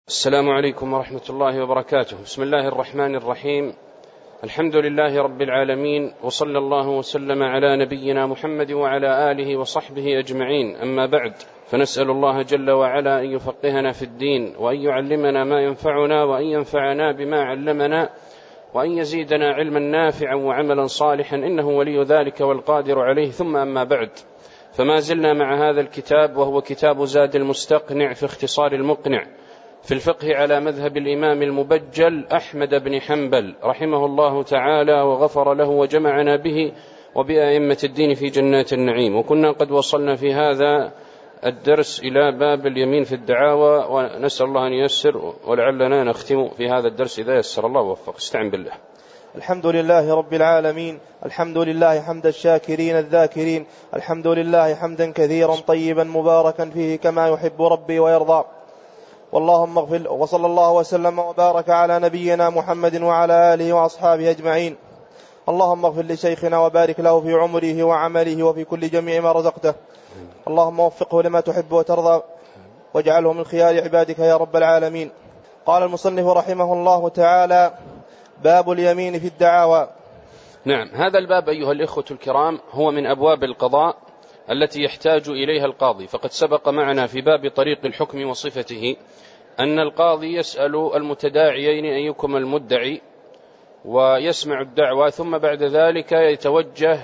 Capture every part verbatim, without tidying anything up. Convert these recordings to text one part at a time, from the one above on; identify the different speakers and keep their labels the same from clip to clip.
Speaker 1: السلام عليكم ورحمة الله وبركاته. بسم الله الرحمن الرحيم. الحمد لله رب العالمين، وصلى الله وسلم على نبينا محمد وعلى آله وصحبه أجمعين. أما بعد، فنسأل الله جل وعلا أن يفقهنا في الدين، وأن يعلمنا ما ينفعنا، وأن ينفعنا بما علمنا، وأن يزيدنا علما نافعا وعملا صالحا، إنه ولي ذلك والقادر عليه. ثم أما بعد، فما زلنا مع هذا الكتاب، وهو كتاب زاد المستقنع في اختصار المقنع في الفقه على مذهب الإمام المبجل أحمد بن حنبل رحمه الله تعالى وغفر له، وجمعنا به وبأئمة الدين في جنات النعيم. وكنا قد وصلنا في هذا الدرس إلى باب اليمين في الدعاوى، ونسأل الله أن ييسر، ولعلنا نختم في هذا الدرس إذا يسر الله ووفق. استعن بالله.
Speaker 2: الحمد لله رب العالمين، الحمد لله حمد الشاكرين الذاكرين، الحمد لله حمدا كثيرا طيبا مباركا فيه كما يحب ربي ويرضى. واللهم اغفر، وصلى الله وسلم وبارك على نبينا محمد وعلى آله وأصحابه أجمعين. اللهم اغفر لشيخنا وبارك له في عمره وعمله وفي كل جميع ما رزقته. اللهم وفقه لما تحب وترضى، واجعله من خيار عبادك يا رب العالمين. قال المصنف رحمه الله تعالى: باب اليمين في الدعاوى.
Speaker 1: نعم، هذا الباب أيها الإخوة الكرام هو من أبواب القضاء التي يحتاج إليها القاضي. فقد سبق معنا في باب طريق الحكم وصفته أن القاضي يسأل المتداعيين أيكم المدعي، ويسمع الدعوة، ثم بعد ذلك يتوجه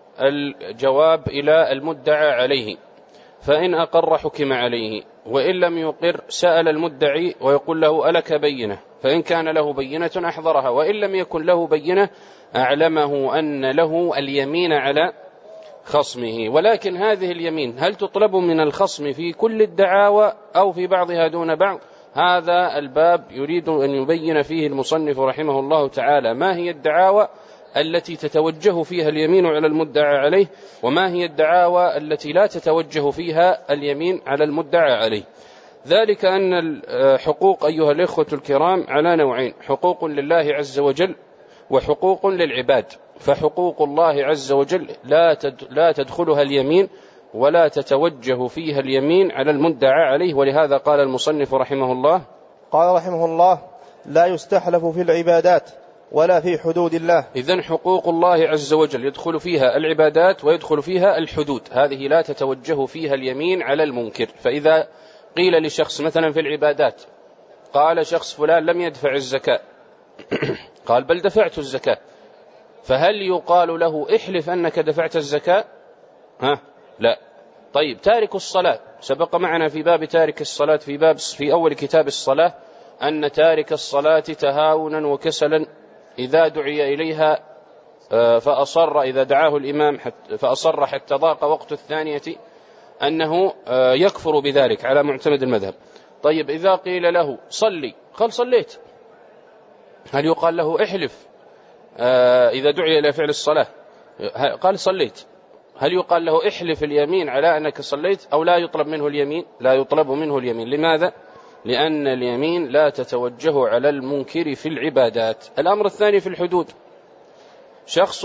Speaker 1: الجواب إلى المدعى عليه، فإن أقر حكم عليه، وإن لم يقر سأل المدعي ويقول له: ألك بينة؟ فإن كان له بينة أحضرها، وإن لم يكن له بينة أعلمه أن له اليمين على خصمه. ولكن هذه اليمين هل تطلب من الخصم في كل الدعاوى أو في بعضها دون بعض؟ هذا الباب يريد أن يبين فيه المصنف رحمه الله تعالى ما هي الدعاوى التي تتوجه فيها اليمين على المدعى عليه، وما هي الدعاوى التي لا تتوجه فيها اليمين على المدعى عليه. ذلك أن الحقوق أيها الإخوة الكرام على نوعين: حقوق لله عز وجل وحقوق للعباد. فحقوق الله عز وجل لا تدخلها اليمين ولا تتوجه فيها اليمين على المدعى عليه، ولهذا قال المصنف رحمه الله:
Speaker 2: قال رحمه الله: لا يستحلف في العبادات ولا في حدود الله.
Speaker 1: إذن حقوق الله عز وجل يدخل فيها العبادات ويدخل فيها الحدود، هذه لا تتوجه فيها اليمين على المنكر. فإذا قيل لشخص مثلا في العبادات، قال شخص فلان لم يدفع الزكاة قال بل دفعت الزكاة، فهل يقال له احلف أنك دفعت الزكاة؟ ها؟ لا. طيب، تارك الصلاة، سبق معنا في باب تارك الصلاة في باب في أول كتاب الصلاة أن تارك الصلاة تهاونا وكسلا إذا دعي إليها فأصر، إذا دعاه الإمام فأصر حتى ضاق وقت الثانية، أنه يكفر بذلك على معتمد المذهب. طيب، إذا قيل له صلي قال صليت، هل يقال له احلف إذا دعي إلى فعل الصلاة قال صليت؟ هل يقال له احلف اليمين على أنك صليت، أو لا يطلب منه اليمين؟ لا يطلب منه اليمين. لماذا؟ لأن اليمين لا تتوجه على المنكر في العبادات. الأمر الثاني في الحدود، شخص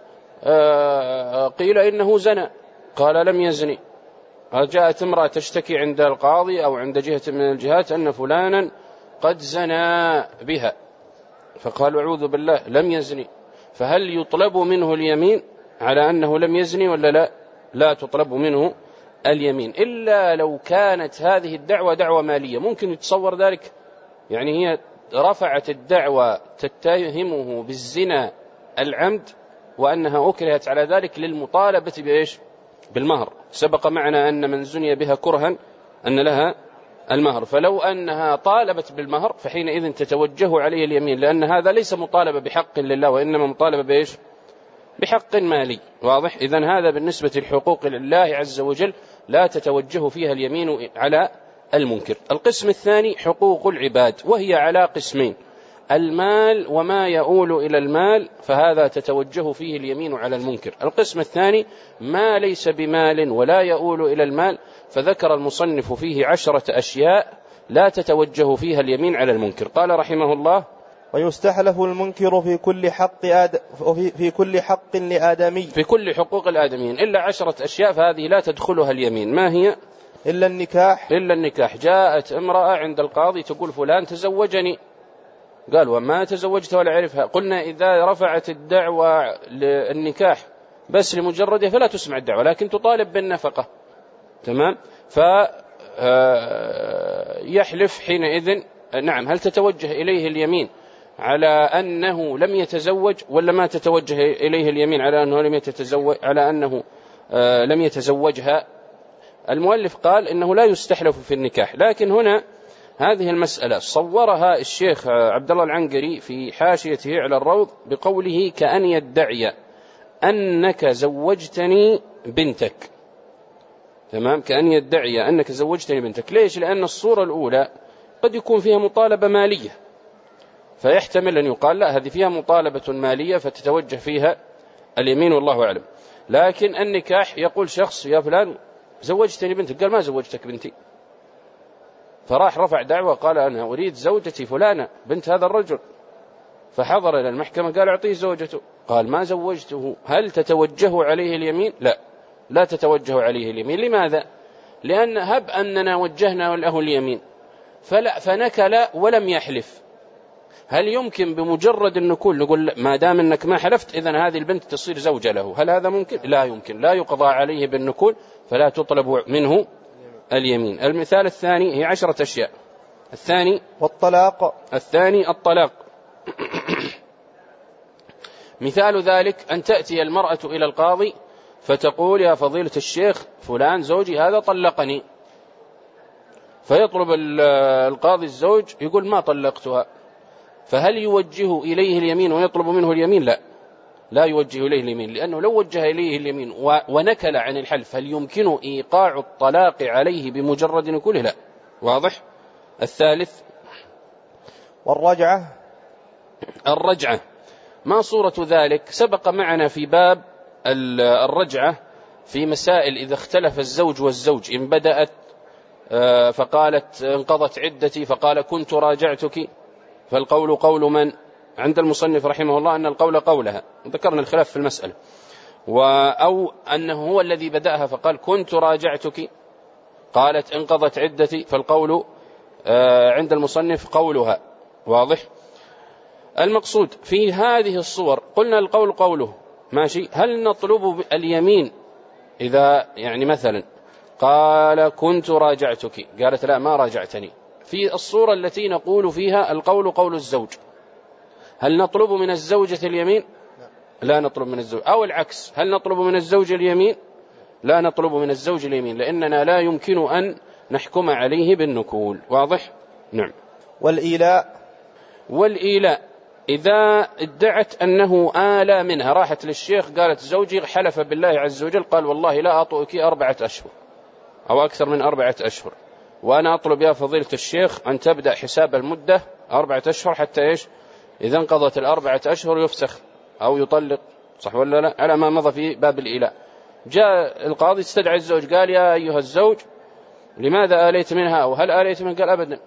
Speaker 1: قيل إنه زنى قال لم يزني، جاءت امرأة تشتكي عند القاضي أو عند جهة من الجهات أن فلانا قد زنى بها، فقال أعوذ بالله لم يزني، فهل يطلب منه اليمين على أنه لم يزني ولا لا؟ لا تطلب منه اليمين، إلا لو كانت هذه الدعوة دعوة مالية. ممكن يتصور ذلك، يعني هي رفعت الدعوة تتهمه بالزنا العمد، وأنها أكرهت على ذلك للمطالبة بإيش؟ بالمهر. سبق معنا أن من زني بها كرها أن لها المهر، فلو أنها طالبت بالمهر فحينئذ تتوجه عليه اليمين، لأن هذا ليس مطالبة بحق لله، وإنما مطالبة بإيش؟ بحق مالي. واضح؟ إذن هذا بالنسبة للحقوق لله عز وجل لا تتوجه فيها اليمين على المنكر. القسم الثاني حقوق العباد، وهي على قسمين: المال وما يؤول إلى المال، فهذا تتوجه فيه اليمين على المنكر. القسم الثاني ما ليس بمال ولا يؤول إلى المال، فذكر المصنف فيه عشرة أشياء لا تتوجه فيها اليمين على المنكر. قال رحمه الله:
Speaker 2: ويستحلف المنكر في كل حق آد... في كل حق لآدمي،
Speaker 1: في كل حقوق الآدميين إلا عشرة أشياء، فهذه لا تدخلها اليمين. ما هي؟
Speaker 2: إلا النكاح
Speaker 1: إلا النكاح. جاءت امرأة عند القاضي تقول فلان تزوجني، قال وما تزوجت ولا عرفها. قلنا إذا رفعت الدعوة للنكاح بس لمجرده فلا تسمع الدعوة، لكن تطالب بالنفقة. تمام. فيحلف حينئذ. نعم. هل تتوجه إليه اليمين على أنه لم يتزوج، ولا ما تتوجه إليه اليمين على أنه لم يتزوج، على أنه لم يتزوجها؟ المؤلف قال إنه لا يستحلف في النكاح، لكن هنا هذه المسألة صورها الشيخ عبد الله العنقري في حاشيته على الروض بقوله كأن يدعي أنك زوجتني بنتك. تمام. كأن يدعي أنك زوجتني بنتك. ليش؟ لأن الصورة الأولى قد يكون فيها مطالبة مالية، فيحتمل أن يقال لا هذه فيها مطالبة مالية فتتوجه فيها اليمين، والله أعلم. لكن النكاح يقول شخص يا فلان زوجتني بنتك، قال ما زوجتك بنتي، فراح رفع دعوة قال أنا أريد زوجتي فلانة بنت هذا الرجل، فحضر إلى المحكمة قال أعطيه زوجته، قال ما زوجته. هل تتوجه عليه اليمين؟ لا، لا تتوجه عليه اليمين. لماذا؟ لأن هب أننا وجهنا له اليمين فلا فنكل ولم يحلف، هل يمكن بمجرد النكول نقول ما دام أنك ما حلفت إذن هذه البنت تصير زوجة له؟ هل هذا ممكن؟ لا يمكن. لا يقضى عليه بالنكول، فلا تطلب منه اليمين. المثال الثاني هي عشرة أشياء. الثاني
Speaker 2: والطلاق.
Speaker 1: الثاني الطلاق. مثال ذلك أن تأتي المرأة إلى القاضي فتقول يا فضيلة الشيخ فلان زوجي هذا طلقني، فيطلب القاضي الزوج يقول ما طلقتها، فهل يوجه إليه اليمين ويطلب منه اليمين؟ لا، لا يوجه إليه اليمين، لأنه لو وجه إليه اليمين ونكل عن الحلف هل يمكن إيقاع الطلاق عليه بمجرد نكوله؟ لا. واضح؟ الثالث
Speaker 2: والرجعة.
Speaker 1: الرجعة ما صورة ذلك؟ سبق معنا في باب الرجعة في مسائل إذا اختلف الزوج والزوج، إن بدأت فقالت انقضت عدتي فقال كنت راجعتك، فالقول قول من؟ عند المصنف رحمه الله أن القول قولها، ذكرنا الخلاف في المسألة. أو أنه هو الذي بدأها فقال كنت راجعتك، قالت انقضت عدتي، فالقول عند المصنف قولها. واضح؟ المقصود في هذه الصور قلنا القول قوله ماشي. هل نطلب اليمين إذا يعني مثلا قال كنت راجعتك قالت لا ما راجعتني، في الصورة التي نقول فيها القول قول الزوج، هل نطلب من الزوجة اليمين؟ لا نطلب من الزوج. أو العكس، هل نطلب من الزوج اليمين؟ لا نطلب من الزوج اليمين، لأننا لا يمكن أن نحكم عليه بالنكول. واضح؟ نعم.
Speaker 2: والإيلاء.
Speaker 1: والإيلاء إذا ادعت أنه آلى منها، راحت للشيخ قالت زوجي حلف بالله عز وجل قال والله لا أطؤك أربعة أشهر أو أكثر من أربعة أشهر، وأنا أطلب يا فضيلة الشيخ أن تبدأ حساب المدة أربعة أشهر حتى إيش؟ إذا انقضت الأربعة أشهر يفسخ أو يطلق، صح ولا لا؟ على ما مضى في باب الإيلاء. جاء القاضي استدعى الزوج قال يا أيها الزوج لماذا آليت منها، أو هل آليت منها؟ قال أبدا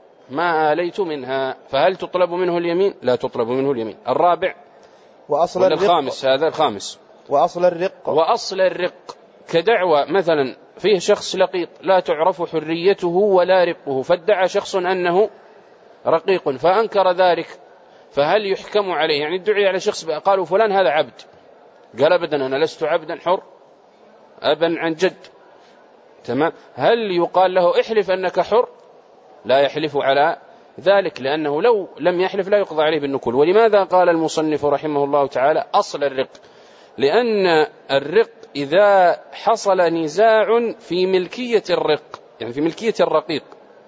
Speaker 1: ما آليت منها. فهل تطلب منه اليمين؟ لا تطلب منه اليمين. الرابع
Speaker 2: وأصل الرق.
Speaker 1: الخامس هذا الخامس
Speaker 2: وأصل الرق.
Speaker 1: وأصل الرق كدعوة مثلا فيه شخص لقيط لا تعرف حريته ولا رقه، فادعى شخص أنه رقيق فأنكر ذلك، فهل يحكم عليه؟ يعني ادعي على شخص قالوا فلان هذا عبد، قال أبدا أنا لست عبدا حر أبا عن جد. تمام. هل يقال له احلف أنك حر؟ لا يحلف على ذلك، لأنه لو لم يحلف لا يقضى عليه بالنكول. ولماذا قال المصنف رحمه الله تعالى أصل الرق؟ لأن الرق إذا حصل نزاع في ملكية الرق، يعني في ملكية الرقيق،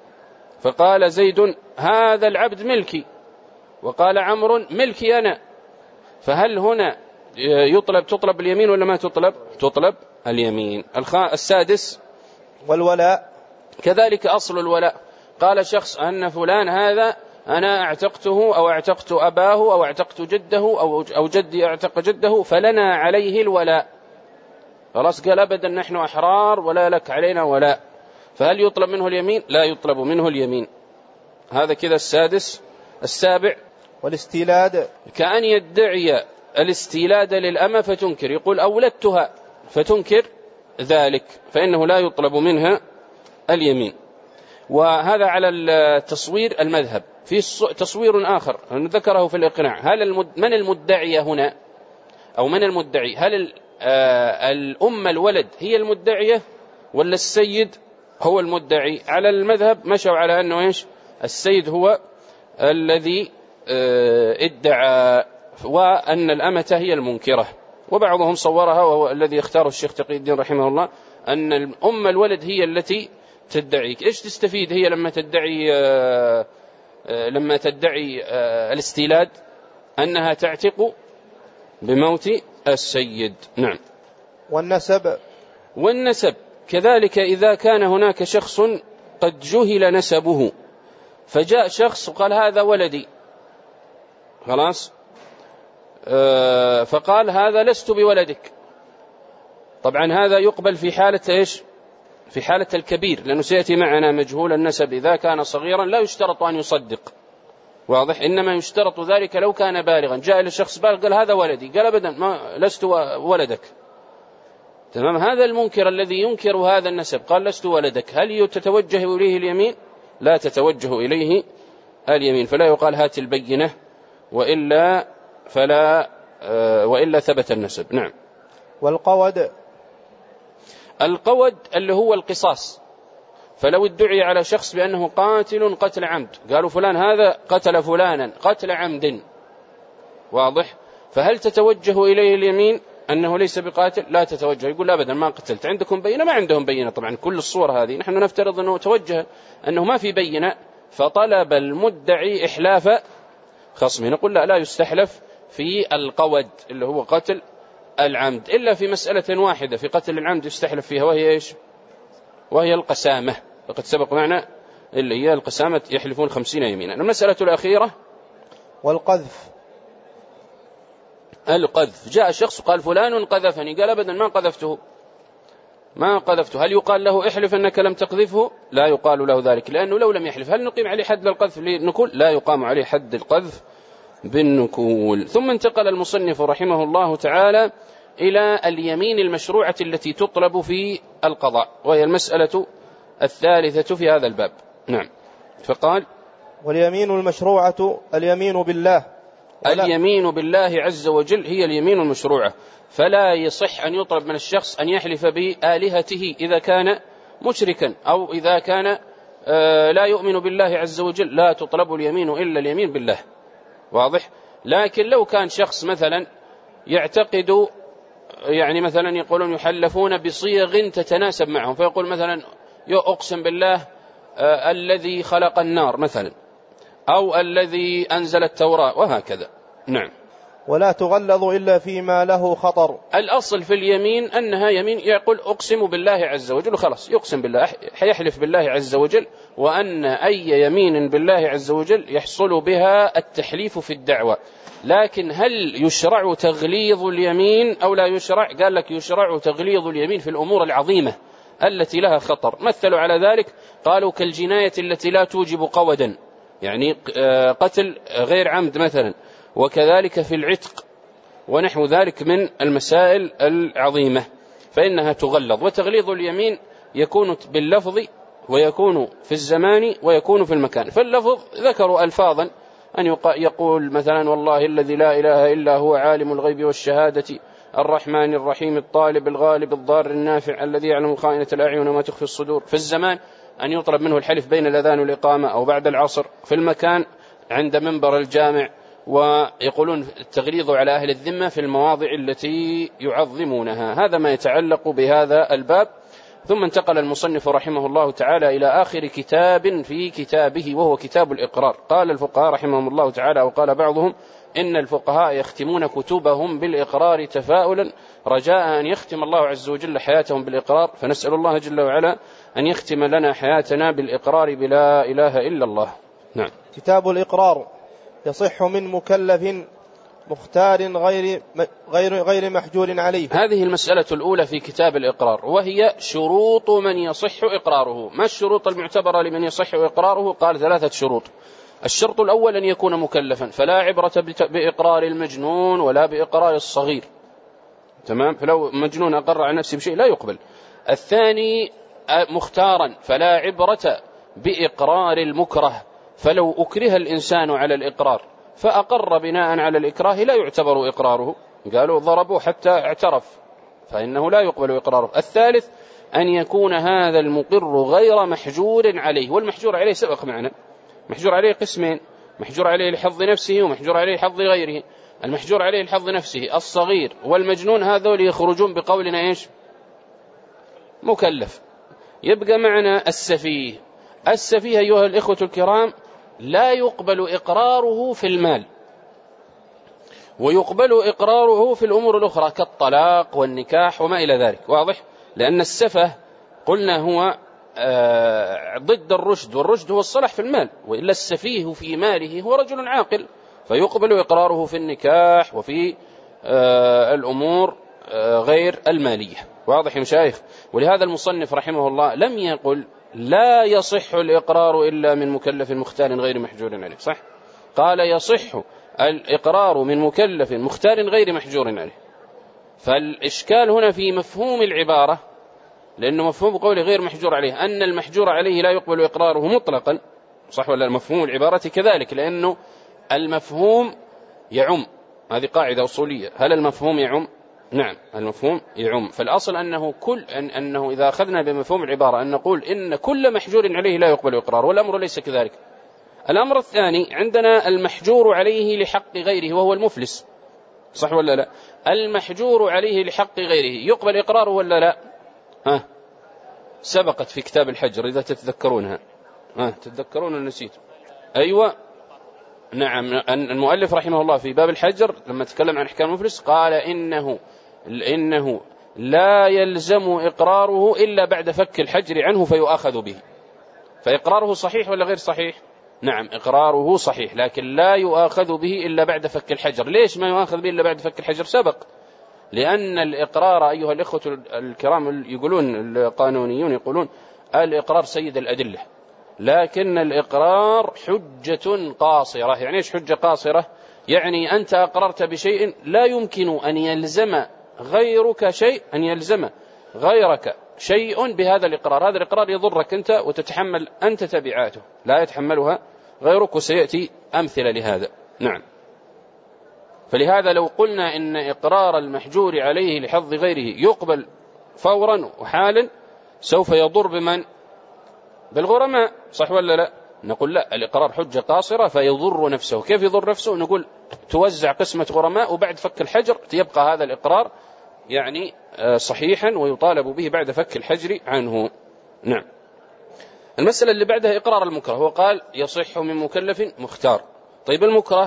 Speaker 1: فقال زيد هذا العبد ملكي وقال عمرو ملكي أنا، فهل هنا يطلب تطلب اليمين ولا ما تطلب؟ تطلب اليمين. السادس والولاء. كذلك أصل الولاء، قال شخص أن فلان هذا أنا اعتقته أو اعتقت أباه أو اعتقت جده أو أو جدي اعتق جده فلنا عليه الولاء، خلاص قال أبدا نحن أحرار ولا لك علينا ولاء، فهل يطلب منه اليمين؟ لا يطلب منه اليمين. هذا كذا السادس. السابع
Speaker 2: والاستيلاد،
Speaker 1: كأن يدعي الاستيلاد للأمة فتنكر، يقول أولدتها فتنكر ذلك، فإنه لا يطلب منها اليمين. وهذا على التصوير المذهب. في تصوير آخر ذكره في الإقناع. هل المد... من المدعي هنا أو من المدعي؟ هل الأم الولد هي المدعية ولا السيد هو المدعي؟ على المذهب مشوا على أنه إيش؟ السيد هو الذي ادعى وأن الأمة هي المنكرة. وبعضهم صورها وهو الذي اختاره الشيخ تقي الدين رحمه الله أن الأم الولد هي التي تدعيك. إيش تستفيد هي لما تدعي لما تدعي الاستيلاد؟ أنها تعتق بموت السيد. نعم.
Speaker 2: والنسب
Speaker 1: والنسب كذلك إذا كان هناك شخص قد جهل نسبه فجاء شخص وقال هذا ولدي خلاص فقال هذا لست بولدك. طبعا هذا يقبل في حالة إيش؟ في حالة الكبير، لأنه سيأتي معنا مجهول النسب إذا كان صغيرا لا يشترط أن يصدق، واضح؟ إنما يشترط ذلك لو كان بالغا. جاء إلى الشخص بالغ قال هذا ولدي، قال أبدا ما لست ولدك. تمام. هذا المنكر الذي ينكر هذا النسب قال لست ولدك، هل تتوجه إليه اليمين؟ لا تتوجه إليه اليمين، فلا يقال هات البينة وإلا فلا وإلا ثبت النسب. نعم.
Speaker 2: والقود
Speaker 1: القود اللي هو القصاص. فلو ادعي على شخص بأنه قاتل قتل عمد، قالوا فلان هذا قتل فلانا قتل عمد، واضح؟ فهل تتوجه إليه اليمين أنه ليس بقاتل؟ لا تتوجه، يقول أبدا ما قتلت. عندكم بينة؟ ما عندهم بينة. طبعا كل الصور هذه نحن نفترض أنه توجه أنه ما في بينة، فطلب المدعي إحلاف خصمه. نقول لا لا يستحلف في القود اللي هو قتل العمد، إلا في مسألة واحدة في قتل العمد يستحلف فيها، وهي إيش؟ وهي القسامة. فقد سبق معنا اللي هي القسامة يحلفون خمسين يمينا. المسألة الأخيرة
Speaker 2: والقذف.
Speaker 1: القذف، جاء شخص وقال فلان قذفني، قال أبدا ما قذفته ما قذفته. هل يقال له احلف أنك لم تقذفه؟ لا يقال له ذلك، لأنه لو لم يحلف هل نقيم عليه حد القذف بالنكول؟ لا يقام عليه حد القذف بالنكول. ثم انتقل المصنف رحمه الله تعالى إلى اليمين المشروعة التي تطلب في القضاء، وهي المسألة الثالثة في هذا الباب. نعم. فقال
Speaker 2: واليمين المشروعة اليمين بالله.
Speaker 1: اليمين بالله عز وجل هي اليمين المشروعة، فلا يصح أن يطلب من الشخص أن يحلف بآلهته إذا كان مشركا أو إذا كان لا يؤمن بالله عز وجل، لا تطلب اليمين إلا اليمين بالله، واضح؟ لكن لو كان شخص مثلا يعتقد، يعني مثلا يقولون يحلفون بصيغ تتناسب معهم، فيقول مثلا يقسم بالله آه الذي خلق النار مثلا، أو الذي أنزل التوراة، وهكذا. نعم.
Speaker 2: ولا تغلظ إلا فيما له خطر.
Speaker 1: الأصل في اليمين أنها يمين يقول أقسم بالله عز وجل، وخلاص يقسم بالله، حيحلف بالله عز وجل، وأن أي يمين بالله عز وجل يحصل بها التحليف في الدعوة. لكن هل يشرع تغليظ اليمين أو لا يشرع؟ قال لك يشرع تغليظ اليمين في الأمور العظيمة التي لها خطر. مثلوا على ذلك قالوا كالجناية التي لا توجب قودا، يعني قتل غير عمد مثلا، وكذلك في العتق ونحو ذلك من المسائل العظيمة فإنها تغلظ. وتغليظ اليمين يكون باللفظ ويكون في الزمان ويكون في المكان. فاللفظ ذكروا ألفاظا أن يقول مثلا والله الذي لا إله إلا هو عالم الغيب والشهادة الرحمن الرحيم الطالب الغالب الضار النافع الذي يعلم خائنة الأعين وما تخفي الصدور. في الزمان أن يطلب منه الحلف بين الأذان والإقامة أو بعد العصر. في المكان عند منبر الجامع. ويقولون التغليظ على أهل الذمة في المواضع التي يعظمونها. هذا ما يتعلق بهذا الباب. ثم انتقل المصنف رحمه الله تعالى إلى آخر كتاب في كتابه وهو كتاب الإقرار. قال الفقهاء رحمهم الله تعالى، وقال بعضهم إن الفقهاء يختمون كتبهم بالإقرار تفاؤلا رجاء أن يختم الله عز وجل حياتهم بالإقرار، فنسأل الله جل وعلا أن يختم لنا حياتنا بالإقرار بلا إله إلا الله. نعم.
Speaker 2: كتاب الإقرار يصح من مكلف مختار غير غير غير محجور عليه.
Speaker 1: هذه المسألة الأولى في كتاب الإقرار، وهي شروط من يصح إقراره. ما الشروط المعتبرة لمن يصح إقراره؟ قال ثلاثة شروط. الشرط الأول أن يكون مكلفا، فلا عبرة بإقرار المجنون ولا بإقرار الصغير. تمام. فلو مجنون أقر على نفسه بشيء لا يقبل. الثاني مختارا فلا عبرة بإقرار المكره، فلو أكره الإنسان على الإقرار فأقر بناء على الإكراه لا يعتبر إقراره، قالوا ضربوا حتى اعترف فإنه لا يقبل إقراره. الثالث أن يكون هذا المقر غير محجور عليه، والمحجور عليه سبق معنا، محجور عليه قسمين، محجور عليه لحظ نفسه ومحجور عليه لحظ غيره. المحجور عليه لحظ نفسه الصغير والمجنون هذول يخرجون بقولنا إيش؟ مكلف. يبقى معنا السفيه. السفيه أيها الإخوة الكرام لا يقبل إقراره في المال، ويقبل إقراره في الأمور الأخرى كالطلاق والنكاح وما إلى ذلك، واضح؟ لأن السفه قلنا هو ضد الرشد، والرشد هو الصلاح في المال، وإلا السفيه في ماله هو رجل عاقل، فيقبل إقراره في النكاح وفي الأمور غير المالية، واضح يا مشايخ؟ ولهذا المصنف رحمه الله لم يقل لا يصح الإقرار إلا من مكلف مختار غير محجور عليه، صح؟ قال يصح الإقرار من مكلف مختار غير محجور عليه. فالإشكال هنا في مفهوم العبارة، لأنه مفهوم قول غير محجور عليه أن المحجور عليه لا يقبل إقراره مطلقا، صح ولا؟ مفهوم العبارة كذلك، لأنه المفهوم يعم، هذه قاعدة أصولية. هل المفهوم يعم؟ نعم المفهوم يعم. فالأصل أنه كل أن أنه إذا أخذنا بمفهوم العبارة أن نقول إن كل محجور عليه لا يقبل إقراره، والأمر ليس كذلك. الأمر الثاني عندنا المحجور عليه لحق غيره وهو المفلس، صح ولا لا؟ المحجور عليه لحق غيره يقبل إقراره ولا لا؟ ها سبقت في كتاب الحجر إذا تتذكرونها، ها تتذكرون نسيت؟ أيوة نعم. المؤلف رحمه الله في باب الحجر لما تكلم عن أحكام المفلس قال إنه إنه لا يلزم إقراره إلا بعد فك الحجر عنه فيؤاخذ به. فإقراره صحيح ولا غير صحيح؟ نعم إقراره صحيح، لكن لا يؤاخذ به إلا بعد فك الحجر. ليش ما يؤاخذ به إلا بعد فك الحجر؟ سبق لأن الإقرار أيها الإخوة الكرام يقولون القانونيون يقولون الإقرار سيد الأدلة، لكن الإقرار حجة قاصرة. يعني إيش حجة قاصرة؟ يعني أنت أقررت بشيء لا يمكن أن يلزم غيرك شيء، أن يلزم غيرك شيء بهذا الإقرار. هذا الإقرار يضرك أنت وتتحمل أنت تبعاته، لا يتحملها غيرك، وسيأتي أمثلة لهذا. نعم. فلهذا لو قلنا إن إقرار المحجور عليه لحظ غيره يقبل فورا وحالا سوف يضر بمن؟ بالغرماء، صح ولا لا؟ نقول لا، الإقرار حجة قاصرة فيضر نفسه. كيف يضر نفسه؟ نقول توزع قسمة غرماء وبعد فك الحجر يبقى هذا الإقرار يعني صحيحا ويطالب به بعد فك الحجر عنه. نعم. المسألة اللي بعدها إقرار المكره، هو قال يصح من مكلف مختار. طيب المكره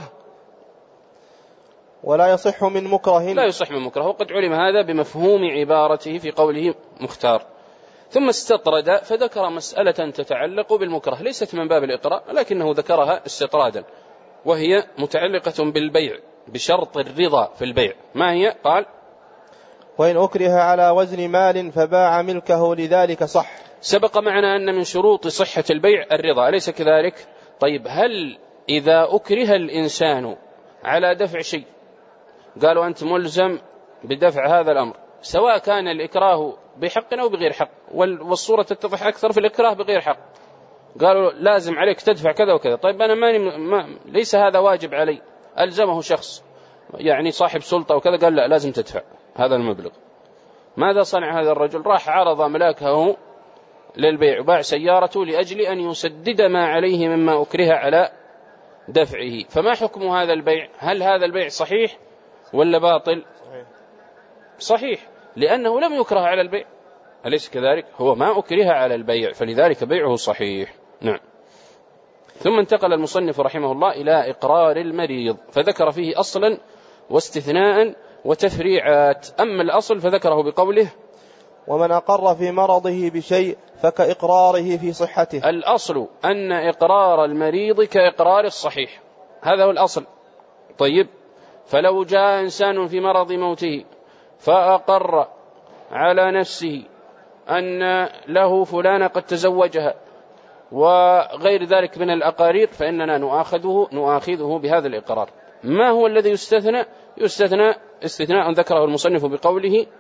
Speaker 2: ولا يصح من مكره،
Speaker 1: لا يصح من مكره، وقد علم هذا بمفهوم عبارته في قوله مختار. ثم استطرد فذكر مسألة تتعلق بالمكره ليست من باب الإقرار، لكنه ذكرها استطرادا، وهي متعلقة بالبيع بشرط الرضا في البيع. ما هي؟ قال
Speaker 2: وإن أكره على وزن مال فباع ملكه لذلك صح.
Speaker 1: سبق معنا أن من شروط صحة البيع الرضا، أليس كذلك؟ طيب هل إذا أكره الإنسان على دفع شيء قالوا أنت ملزم بدفع هذا الأمر، سواء كان الإكراه بحق أو بغير حق، والصورة تتضح أكثر في الإكراه بغير حق، قالوا لازم عليك تدفع كذا وكذا. طيب أنا ماني ما ليس هذا واجب علي، ألزمه شخص يعني صاحب سلطة وكذا قال لا لازم تدفع هذا المبلغ. ماذا صنع هذا الرجل؟ راح عرض ملاكه للبيع وباع سيارته لأجل أن يسدد ما عليه مما أكره على دفعه. فما حكم هذا البيع؟ هل هذا البيع صحيح ولا باطل؟ صحيح، لأنه لم يكره على البيع، أليس كذلك؟ هو ما أكره على البيع فلذلك بيعه صحيح. نعم. ثم انتقل المصنف رحمه الله إلى إقرار المريض، فذكر فيه أصلا واستثناء وتفريعات. أما الأصل فذكره بقوله
Speaker 2: ومن أقر في مرضه بشيء فكإقراره في صحته.
Speaker 1: الأصل أن إقرار المريض كإقرار الصحيح، هذا هو الأصل. طيب فلو جاء إنسان في مرض موته فأقر على نفسه أن له فلانة قد تزوجها وغير ذلك من الأقارير فإننا نؤاخذه, نؤاخذه بهذا الإقرار. ما هو الذي يستثنى؟ يستثنى استثناء ذكره المصنف بقوله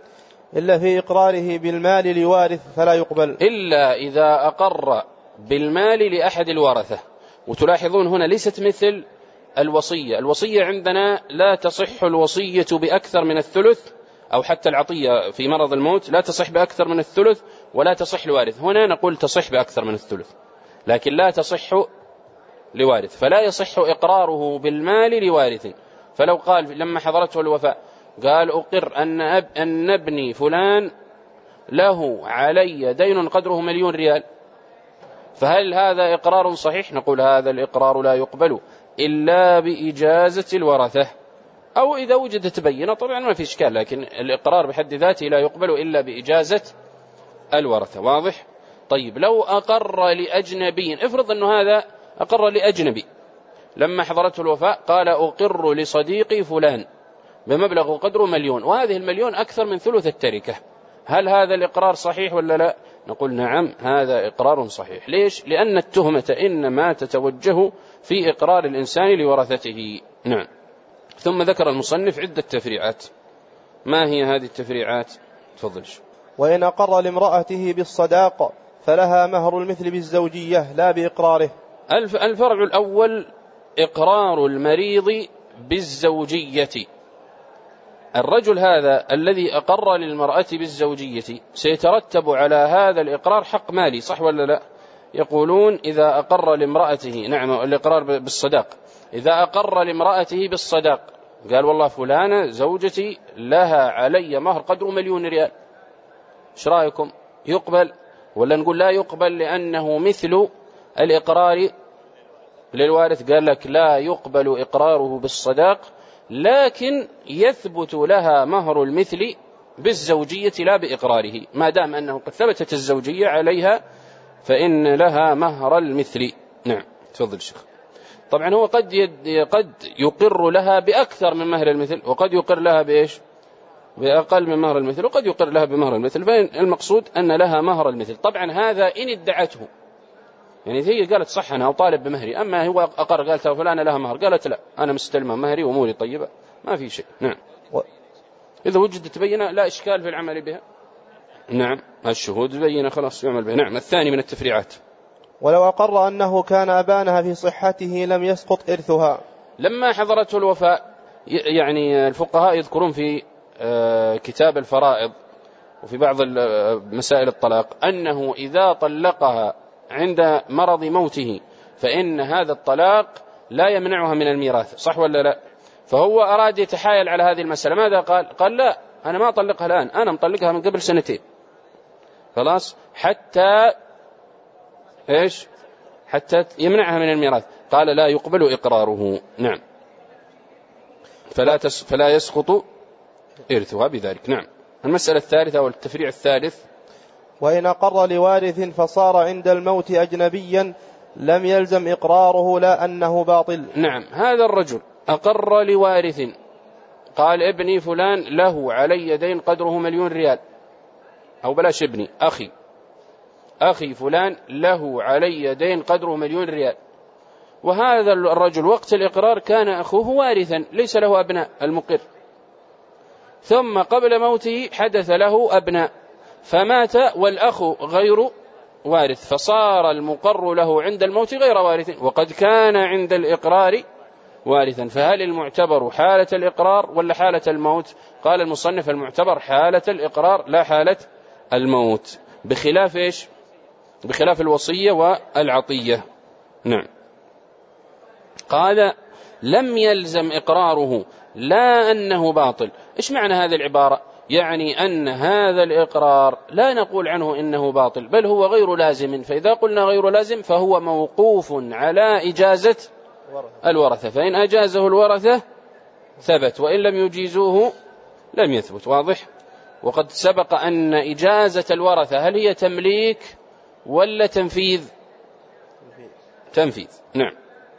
Speaker 2: إلا في إقراره بالمال لوارث فلا يقبل.
Speaker 1: إلا إذا أقر بالمال لأحد الورثة. وتلاحظون هنا ليست مثل الوصية. الوصية عندنا لا تصح الوصية بأكثر من الثلث، أو حتى العطية في مرض الموت لا تصح بأكثر من الثلث ولا تصح الوارث. هنا نقول تصح بأكثر من الثلث لكن لا تصح لوارث، فلا يصح إقراره بالمال لوارث. فلو قال لما حضرته الوفاة قال أقر أن, أب أن ابني فلان له علي دين قدره مليون ريال، فهل هذا إقرار صحيح؟ نقول هذا الإقرار لا يقبل إلا بإجازة الورثة، أو إذا وجدت بينة طبعا ما في إشكال، لكن الإقرار بحد ذاته لا يقبل إلا بإجازة الورثة. واضح؟ طيب لو أقر لأجنبي، افرض أنه هذا أقر لأجنبي لما حضرته الوفاة قال أقر لصديقي فلان بمبلغ قدره مليون، وهذه المليون أكثر من ثلث التركة، هل هذا الإقرار صحيح ولا لا؟ نقول نعم هذا إقرار صحيح. ليش؟ لأن التهمة إنما تتوجه في إقرار الإنسان لورثته. نعم. ثم ذكر المصنف عدة تفريعات. ما هي هذه التفريعات؟ تفضل.
Speaker 2: وإن أقر لامرأته بالصداق فلها مهر المثل بالزوجية لا بإقراره.
Speaker 1: الفرع الأول إقرار المريض بالزوجية. الرجل هذا الذي أقر للمرأة بالزوجية سيترتب على هذا الإقرار حق مالي، صح ولا لا؟ يقولون إذا أقر لامرأته، نعم الإقرار بالصداق، إذا أقر لامرأته بالصداق قال والله فلانة زوجتي لها علي مهر قدره مليون ريال، ايش رأيكم؟ يقبل ولا نقول لا يقبل لأنه مثل الإقرار للوارث؟ قال لك لا يقبل إقراره بالصداق، لكن يثبت لها مهر المثل بالزوجية لا بإقراره، ما دام أنه قد ثبتت الزوجية عليها فإن لها مهر المثل. نعم تفضل شيخ. طبعا هو قد يد قد يقر لها بأكثر من مهر المثل، وقد يقر لها بإيش؟ بأقل من مهر المثل، وقد يقر لها بمهر المثل، فالمقصود أن لها مهر المثل. طبعا هذا إن ادعته، يعني هي قالت صح أنا أطالب بمهري، أما هو أقر قالت فلانة لها مهر قالت لا أنا مستلمة مهري وأموري طيبة، ما في شيء. نعم. إذا وجدت بينة لا إشكال في العمل بها. نعم الشهود بينة خلاص يعمل بها. نعم. الثاني من التفريعات
Speaker 2: ولو أقر أنه كان أبانها في صحته لم يسقط إرثها.
Speaker 1: لما حضرته الوفاة، يعني الفقهاء يذكرون في كتاب الفرائض وفي بعض مسائل الطلاق أنه إذا طلقها عند مرض موته فإن هذا الطلاق لا يمنعها من الميراث، صح ولا لا؟ فهو أراد يتحايل على هذه المسألة، ماذا قال؟ قال لا أنا ما أطلقها الآن، أنا مطلقها من قبل سنتين خلاص حتى إيش؟ حتى يمنعها من الميراث. قال لا يقبل إقراره. نعم. فلا, تس فلا يسقط إرثها بذلك. نعم. المسألة الثالثة أو التفريع الثالث
Speaker 2: وإن أقر لوارث فصار عند الموت أجنبيا لم يلزم إقراره لا أنه باطل.
Speaker 1: نعم. هذا الرجل أقر لوارث قال ابني فلان له علي دين قدره مليون ريال، أو بلاش ابني أخي أخي فلان له علي دين قدره مليون ريال، وهذا الرجل وقت الإقرار كان أخوه وارثا ليس له أبناء المقر، ثم قبل موته حدث له أبناء فمات والأخ غير وارث، فصار المقر له عند الموت غير وارث وقد كان عند الإقرار وارثا، فهل المعتبر حالة الإقرار ولا حالة الموت؟ قال المصنف المعتبر حالة الإقرار لا حالة الموت، بخلاف إيش؟ بخلاف الوصية والعطية. نعم. قال لم يلزم إقراره لا أنه باطل. إيش معنى هذه العبارة؟ يعني أن هذا الإقرار لا نقول عنه إنه باطل، بل هو غير لازم، فإذا قلنا غير لازم فهو موقوف على إجازة الورثة، فإن أجازه الورثة ثبت وإن لم يجيزوه لم يثبت. واضح؟ وقد سبق أن إجازة الورثة هل هي تمليك ولا تنفيذ؟ تنفيذ. نعم.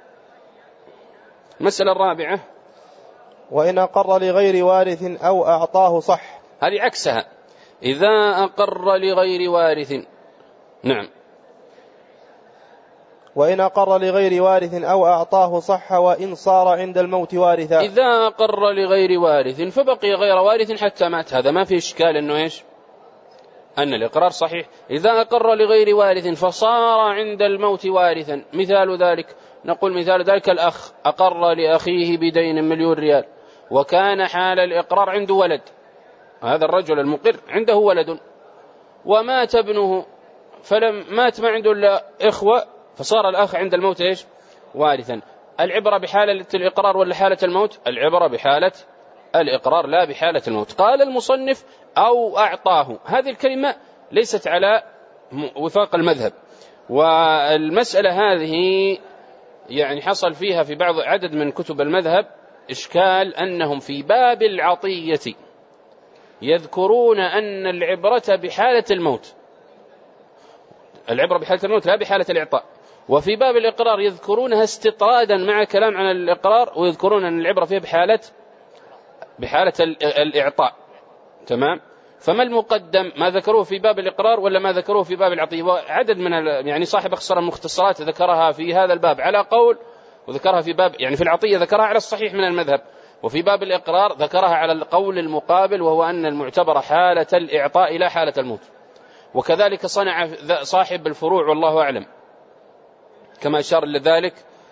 Speaker 1: المسألة الرابعة
Speaker 2: وإن أقر لغير وارث أو أعطاه صح.
Speaker 1: هذه عكسها، إذا أقر لغير وارث. نعم.
Speaker 2: وإن أقر لغير وارث أو أعطاه صح وإن صار عند الموت وارثا.
Speaker 1: إذا أقر لغير وارث فبقي غير وارث حتى مات، هذا ما في إشكال أنه إيش؟ أن الإقرار صحيح. إذا أقر لغير وارث فصار عند الموت وارثا، مثال ذلك نقول مثال ذلك الأخ أقر لأخيه بدين مليون ريال، وكان حال الإقرار عنده ولد، هذا الرجل المقر عنده ولد ومات ابنه، فلم مات ما عنده إلا إخوة، فصار الأخ عند الموت إيش؟ وارثا. العبرة بحالة الإقرار ولا حالة الموت؟ العبرة بحالة الإقرار لا بحالة الموت. قال المصنف أو أعطاه، هذه الكلمة ليست على وفاق المذهب، والمسألة هذه يعني حصل فيها في بعض عدد من كتب المذهب إشكال، أنهم في باب العطية يذكرون أن العبرة بحالة الموت، العبرة بحالة الموت لا بحالة الإعطاء، وفي باب الإقرار يذكرونها استطرادا مع كلام عن الإقرار، ويذكرون أن العبرة فيها بحالة بحالة الإعطاء. تمام؟ فما المقدم، ما ذكروه في باب الإقرار ولا ما ذكروه في باب العطية؟ وعدد من يعني صاحب اختصار المختصرات ذكرها في هذا الباب على قول، وذكرها في باب يعني في العطية ذكرها على الصحيح من المذهب، وفي باب الإقرار ذكرها على القول المقابل، وهو أن المعتبر حالة الإعطاء لا حالة الموت. وكذلك صنع صاحب الفروع والله أعلم، كما أشار لذلك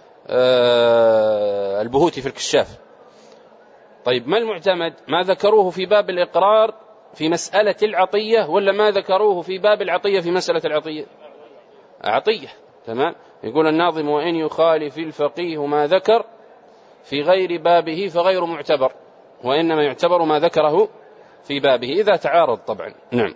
Speaker 1: البهوتي في الكشاف. طيب ما المعتمد؟ ما ذكروه في باب الإقرار في مسألة العطية ولا ما ذكروه في باب العطية في مسألة العطية؟ عطية. تمام؟ يقول الناظم وإن يخالف الفقيه ما ذكر في غير بابه فغير معتبر، وإنما يعتبر ما ذكره في بابه إذا تعارض طبعا. نعم.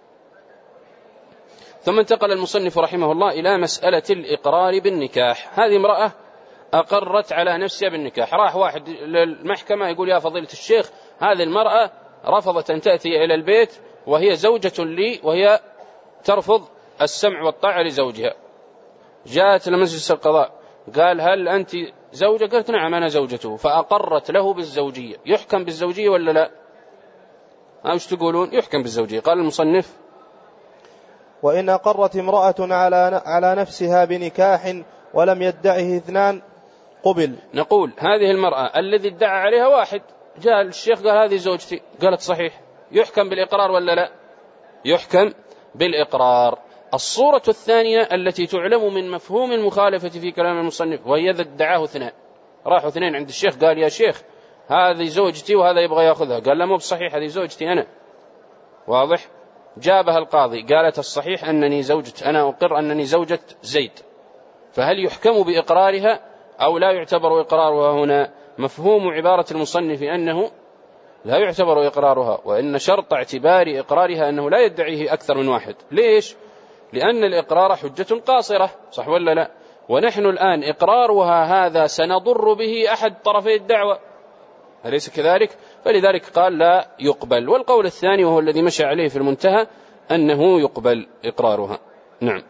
Speaker 1: ثم انتقل المصنف رحمه الله إلى مسألة الإقرار بالنكاح. هذه امرأة أقرت على نفسها بالنكاح، راح واحد للمحكمة يقول يا فضيلة الشيخ هذه المرأة رفضت أن تأتي إلى البيت وهي زوجة لي وهي ترفض السمع والطاعة لزوجها. جاءت لمجلس القضاء قال هل أنت زوجة؟ قالت نعم أنا زوجته، فأقرت له بالزوجية، يحكم بالزوجية ولا لا؟ ايش تقولون؟ يحكم بالزوجية. قال المصنف
Speaker 2: وإن أقرت امرأة على على نفسها بنكاح ولم يدعه اثنان قبل.
Speaker 1: نقول هذه المرأة الذي ادعى عليها واحد، جاء الشيخ قال هذه زوجتي، قالت صحيح، يحكم بالإقرار ولا لا؟ يحكم بالإقرار. الصورة الثانية التي تعلم من مفهوم المخالفة في كلام المصنف، وهي إذا ادعاه اثنان، راحوا اثنين عند الشيخ قال يا شيخ هذه زوجتي وهذا يبغى يأخذها، قال لا مو بصحيح هذه زوجتي أنا، واضح؟ جابها القاضي قالت الصحيح أنني زوجة، أنا أقر أنني زوجة زيد، فهل يحكم بإقرارها أو لا يعتبر إقرارها هنا؟ مفهوم عبارة المصنف أنه لا يعتبر إقرارها، وإن شرط اعتبار إقرارها أنه لا يدعيه أكثر من واحد. ليش؟ لأن الإقرار حجة قاصرة، صح ولا لا؟ ونحن الآن إقرارها هذا سنضر به أحد طرفي الدعوة، أليس كذلك؟ فلذلك قال لا يقبل. والقول الثاني وهو الذي مشى عليه في المنتهى أنه يقبل إقرارها. نعم.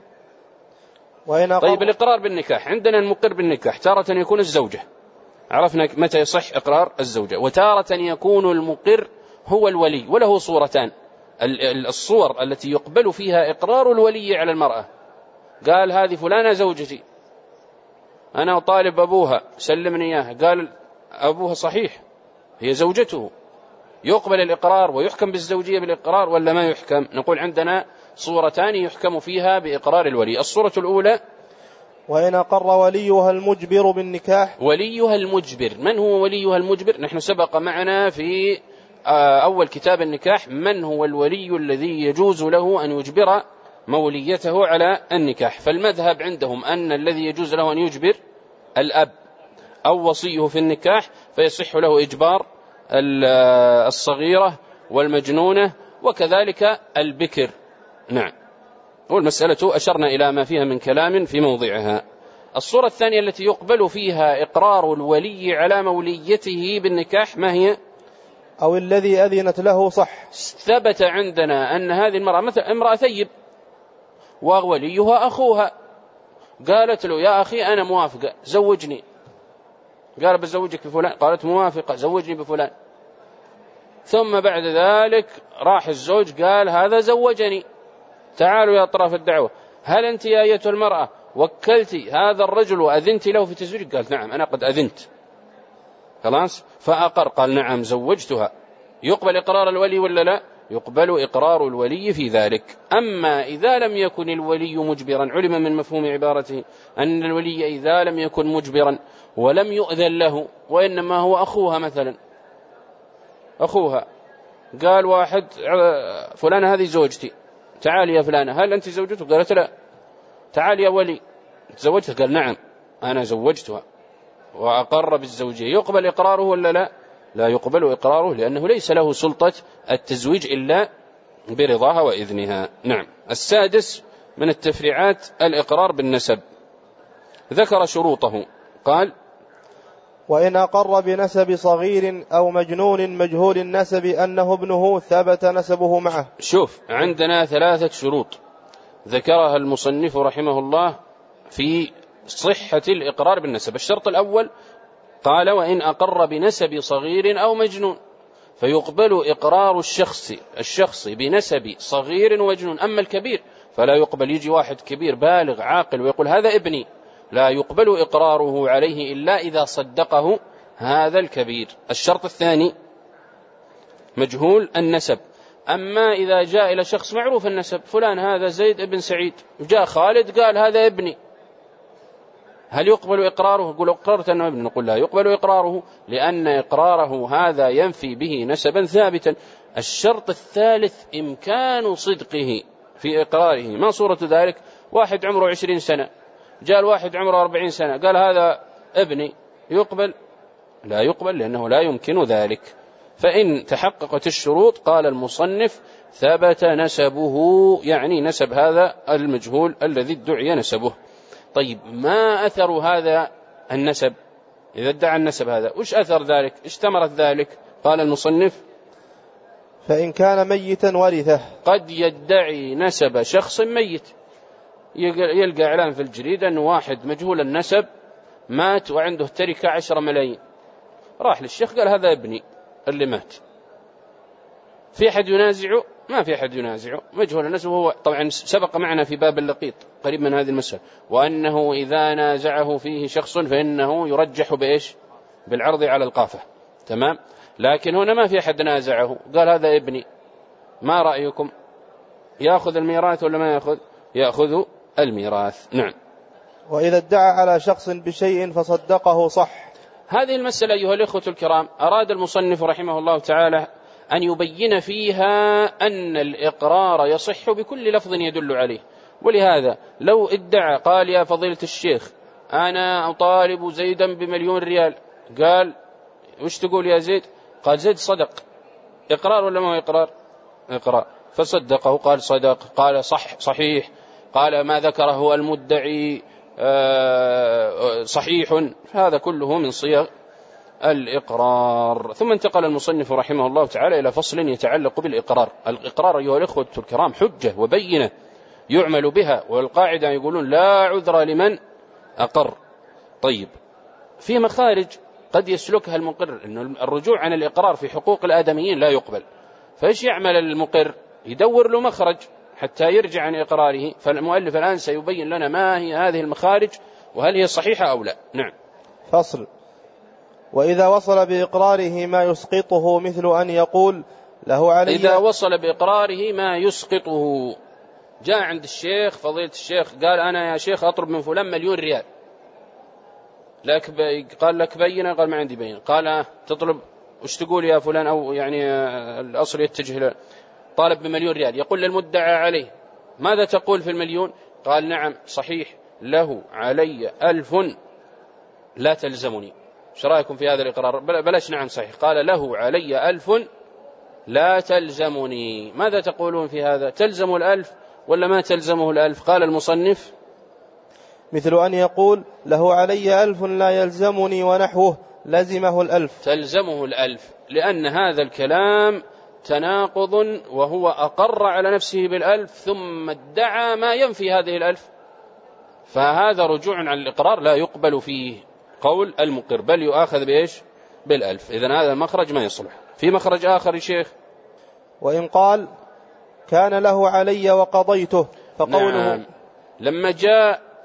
Speaker 1: طيب الإقرار بالنكاح، عندنا المقر بالنكاح تارة يكون الزوجة، عرفنا متى يصح إقرار الزوجة، وتارة يكون المقر هو الولي، وله صورتان. الصور التي يقبل فيها إقرار الولي على المرأة، قال هذه فلانة زوجتي أنا أطالب أبوها سلمني إياها، قال أبوها صحيح هي زوجته، يقبل الإقرار ويحكم بالزوجية بالإقرار ولا ما يحكم؟ نقول عندنا صورتان يحكم فيها بإقرار الولي. الصورة الأولى
Speaker 2: وإن أقر وليها المجبر بالنكاح.
Speaker 1: وليها المجبر، من هو وليها المجبر؟ نحن سبق معنا في أول كتاب النكاح من هو الولي الذي يجوز له أن يجبر موليته على النكاح، فالمذهب عندهم أن الذي يجوز له أن يجبر الأب أو وصيه في النكاح، فيصح له إجبار الصغيرة والمجنونة وكذلك البكر. نعم. والمسألة أشرنا إلى ما فيها من كلام في موضعها. الصورة الثانية التي يقبل فيها إقرار الولي على موليته بالنكاح ما هي؟
Speaker 2: أو الذي أذنت له صح.
Speaker 1: ثبت عندنا أن هذه المرأة مثل امرأة ثيب ووليها أخوها، قالت له يا أخي أنا موافقة زوجني، قال بزوجك بفلان، قالت موافقة زوجني بفلان، ثم بعد ذلك راح الزوج قال هذا زوجني، تعالوا يا أطراف الدعوة هل أنت يا أيتها المرأة وكلت هذا الرجل وأذنت له في تزويج؟ قالت نعم أنا قد أذنت، خلاص فأقر، قال نعم زوجتها. يقبل إقرار الولي ولا لا؟ يقبل إقرار الولي في ذلك. أما إذا لم يكن الولي مجبرا، علم من مفهوم عبارته أن الولي إذا لم يكن مجبرا ولم يؤذن له، وإنما هو أخوها مثلا، أخوها قال واحد فلانة هذه زوجتي، تعال يا فلانة هل أنت زوجته؟ قالت لا. تعال يا ولي تزوجتها؟ قال نعم أنا زوجتها وأقر بالزوجية. يقبل إقراره ولا لا؟ لا يقبل إقراره، لأنه ليس له سلطة التزويج إلا برضاها وإذنها. نعم. السادس من التفريعات الإقرار بالنسب، ذكر شروطه قال
Speaker 2: وإن أقر بنسب صغير أو مجنون مجهول النسب أنه ابنه ثبت نسبه معه.
Speaker 1: شوف عندنا ثلاثة شروط ذكرها المصنف رحمه الله في صحة الإقرار بالنسب. الشرط الأول قال وإن أقر بنسب صغير أو مجنون، فيقبل إقرار الشخص الشخص بنسب صغير ومجنون. أما الكبير فلا يقبل، يجي واحد كبير بالغ عاقل ويقول هذا ابني، لا يقبل إقراره عليه إلا إذا صدقه هذا الكبير. الشرط الثاني مجهول النسب. أما إذا جاء إلى شخص معروف النسب، فلان هذا زيد ابن سعيد، جاء خالد قال هذا ابني، هل يقبل إقراره؟ يقول أقررت أنه ابن، نقول لا يقبل إقراره، لأن إقراره هذا ينفي به نسبا ثابتا. الشرط الثالث إمكان صدقه في إقراره. ما صورة ذلك؟ واحد عمره عشرين سنة جاء الواحد عمره أربعين سنة قال هذا ابني، يقبل؟ لا يقبل، لأنه لا يمكن ذلك. فإن تحققت الشروط قال المصنف ثبت نسبه، يعني نسب هذا المجهول الذي ادعي نسبه. طيب ما أثر هذا النسب؟ إذا ادعى النسب هذا وش أثر ذلك؟ إيش ثمرة ذلك؟ قال المصنف
Speaker 2: فإن كان ميتا ورثه.
Speaker 1: قد يدعي نسب شخص ميت، يلقى إعلان في الجريدة أنه واحد مجهول النسب مات وعنده تركة عشرة ملايين، راح للشيخ قال هذا ابني اللي مات. في أحد ينازعه؟ ما في أحد ينازعه، مجهول النسب. هو طبعا سبق معنا في باب اللقيط قريب من هذه المسألة، وأنه إذا نازعه فيه شخص فإنه يرجح بإيش؟ بالعرض على القافة، تمام. لكن هنا ما في أحد نازعه، قال هذا ابني، ما رأيكم؟ يأخذ الميراث ولا ما يأخذ؟ يأخذ الميراث. نعم.
Speaker 2: وإذا ادعى على شخص بشيء فصدقه صح.
Speaker 1: هذه المسألة أيها الإخوة الكرام أراد المصنف رحمه الله تعالى أن يبين فيها أن الإقرار يصح بكل لفظ يدل عليه. ولهذا لو ادعى قال يا فضيلة الشيخ أنا أطالب زيدا بمليون ريال، قال وش تقول يا زيد؟ قال زيد صدق، إقرار ولا ما هو إقرار؟ إقرار. فصدقه قال صدق، قال صح صحيح، قال ما ذكره المدعي صحيح. هذا كله من صيغ الإقرار. ثم انتقل المصنف رحمه الله تعالى إلى فصل يتعلق بالإقرار. الإقرار أيها الإخوة الكرام حجة وبينة يعمل بها، والقاعدة يقولون لا عذر لمن أقر. طيب في مخارج قد يسلكها المقر، إن الرجوع عن الإقرار في حقوق الآدميين لا يقبل، فإيش يعمل المقر؟ يدور له مخرج حتى يرجع عن إقراره. فالمؤلف الآن سيبين لنا ما هي هذه المخارج وهل هي صحيحة أو لا. نعم.
Speaker 2: فصل. وإذا وصل بإقراره ما يسقطه مثل أن يقول له علي.
Speaker 1: إذا وصل بإقراره ما يسقطه، جاء عند الشيخ فضيلة الشيخ قال أنا يا شيخ أطلب من فلان مليون ريال، لك ب... قال لك بينة؟ قال ما عندي بينة. قال تطلب وش تقول يا فلان؟ أو يعني الأصل يتجه له، طالب بمليون ريال. يقول للمدعى عليه ماذا تقول في المليون؟ قال نعم صحيح، له علي ألف لا تلزمني. ايش رأيكم في هذا الإقرار؟ بلاش نعم صحيح، قال له علي ألف لا تلزمني. ماذا تقولون في هذا؟ تلزم الألف ولا ما تلزمه الألف؟ قال المصنف
Speaker 2: مثل أن يقول له علي ألف لا يلزمني ونحوه لزمه الألف.
Speaker 1: تلزمه الألف، لأن هذا الكلام تناقض، وهو أقر على نفسه بالألف ثم ادعى ما ينفي هذه الألف، فهذا رجوع عن الإقرار لا يقبل فيه قول المقر، بل يؤاخذ بإيش؟ بالألف. إذن هذا المخرج ما يصلح. في مخرج آخر يا شيخ،
Speaker 2: وإن قال كان له علي وقضيته، فقوله
Speaker 1: نعم. لما جاء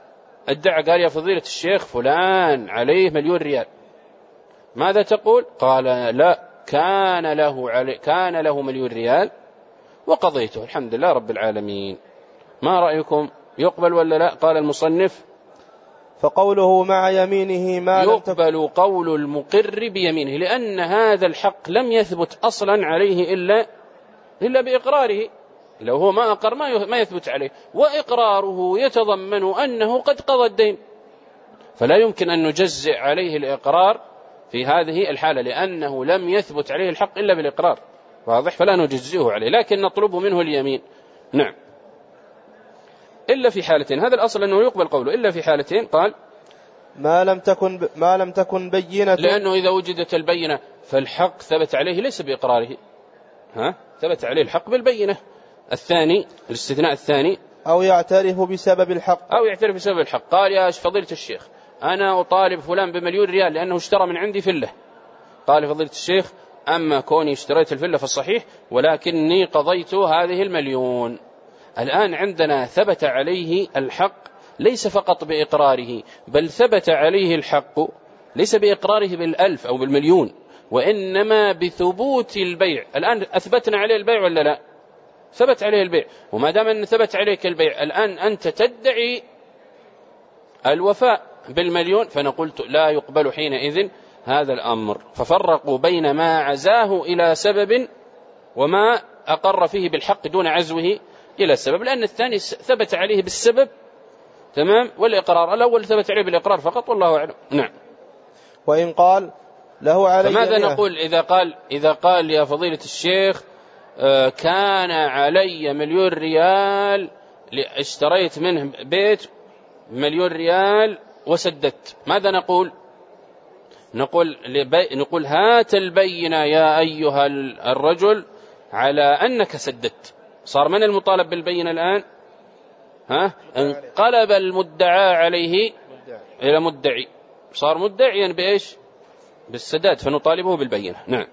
Speaker 1: ادعى قال يا فضيلة الشيخ فلان عليه مليون ريال، ماذا تقول؟ قال لا، كان له علي كان له مليون ريال وقضيته الحمد لله رب العالمين. ما رأيكم، يقبل ولا لا؟ قال المصنف
Speaker 2: فقوله مع يمينه ما لم
Speaker 1: يقبل قول المقر بيمينه، لأن هذا الحق لم يثبت أصلا عليه إلا إلا بإقراره. لو هو ما أقر ما يثبت عليه، وإقراره يتضمن أنه قد قضى الدين، فلا يمكن أن نجزئ عليه الإقرار في هذه الحالة، لأنه لم يثبت عليه الحق إلا بالإقرار، واضح؟ فلا نجزئه عليه، لكن نطلب منه اليمين. نعم، إلا في حالتين، هذا الأصل أنه يقبل قوله إلا في حالتين. قال
Speaker 2: ما لم تكن ب... ما لم تكن بينة،
Speaker 1: لأنه إذا وجدت البينة فالحق ثبت عليه ليس بإقراره، ها ثبت عليه الحق بالبينة. الثاني الاستثناء الثاني
Speaker 2: أو يعترف بسبب الحق
Speaker 1: أو يعترف بسبب الحق. قال يا فضيلة الشيخ أنا أطالب فلان بمليون ريال لأنه اشترى من عندي فلة. قال فضيلة الشيخ أما كوني اشتريت الفلة فالصحيح، ولكني قضيت هذه المليون. الآن عندنا ثبت عليه الحق ليس فقط بإقراره، بل ثبت عليه الحق ليس بإقراره بالألف أو بالمليون، وإنما بثبوت البيع. الآن أثبتنا عليه البيع ولا لا؟ ثبت عليه البيع، وما دام أن ثبت عليك البيع الآن أنت تدعي الوفاء بالمليون، فنقول لا يقبل حينئذ هذا الأمر. ففرقوا بين ما عزاه إلى سبب وما أقر فيه بالحق دون عزوه إلى السبب، لأن الثاني ثبت عليه بالسبب تمام، والإقرار الأول ثبت عليه بالإقرار فقط، والله أعلم. نعم.
Speaker 2: وإن قال له علي
Speaker 1: فماذا نقول إذا قال إذا قال يا فضيلة الشيخ كان علي مليون ريال اشتريت منه بيت مليون ريال وسددت، ماذا نقول؟ نقول نقول هات البينة يا أيها الرجل على أنك سددت. صار من المطالب بالبينة الآن؟ ها؟ انقلب المدعى عليه إلى مدعي، صار مدعيا بإيش؟ بالسداد، فنطالبه بالبينة. نعم.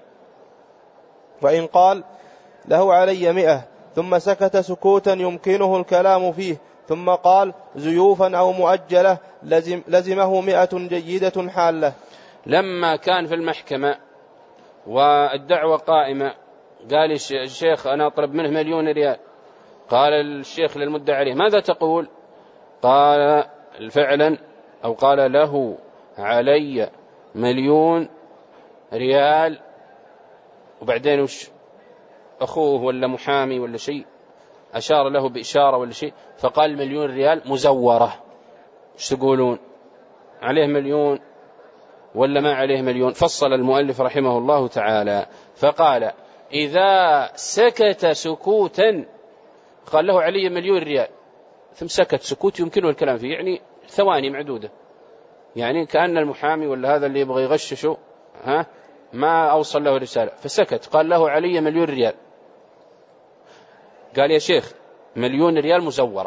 Speaker 2: وإن قال له علي مئة ثم سكت سكوتا يمكنه الكلام فيه، ثم قال زيوفا أو مؤجلة لزم لزمه مئة جيدة حالة.
Speaker 1: لما كان في المحكمة والدعوة قائمة قال الشيخ أنا أطلب منه مليون ريال، قال الشيخ للمدعي عليه ماذا تقول؟ قال فعلا أو قال له علي مليون ريال، وبعدين وش أخوه ولا محامي ولا شيء أشار له بإشارة ولا شيء فقال مليون ريال مزورة، ايش تقولون؟ عليه مليون ولا ما عليه مليون؟ فصل المؤلف رحمه الله تعالى فقال إذا سكت سكوتا، قال له علي مليون ريال ثم سكت سكوت يمكنه الكلام فيه، يعني ثواني معدودة، يعني كأن المحامي ولا هذا اللي يبغى يغششه ها ما أوصل له رسالة، فسكت. قال له علي مليون ريال، قال يا شيخ مليون ريال مزورة،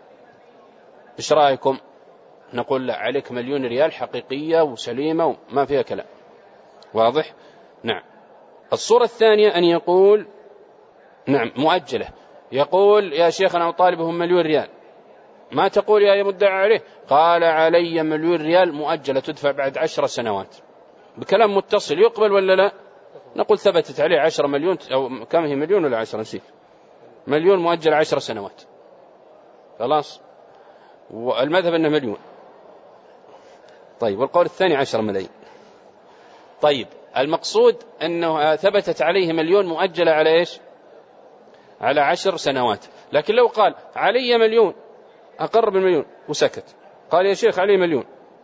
Speaker 1: إيش رأيكم؟ نقول لا، عليك مليون ريال حقيقية وسليمة وما فيها كلام، واضح؟ نعم. الصورة الثانية أن يقول نعم مؤجلة، يقول يا شيخ أنا أطالبهم مليون ريال، ما تقول يا مدعى عليه؟ قال علي مليون ريال مؤجلة تدفع بعد عشر سنوات، بكلام متصل يقبل ولا لا؟ نقول ثبتت عليه عشر مليون أو كم هي مليون ولا عشر نسيت، مليون مؤجل عشر سنوات خلاص، والمذهب أنه مليون. طيب والقول الثاني عشر ملايين. طيب المقصود أنه ثبتت عليه مليون مؤجلة على إيش؟ على عشر سنوات. لكن لو قال علي مليون أقر بالمليون وسكت، قال يا شيخ علي مليون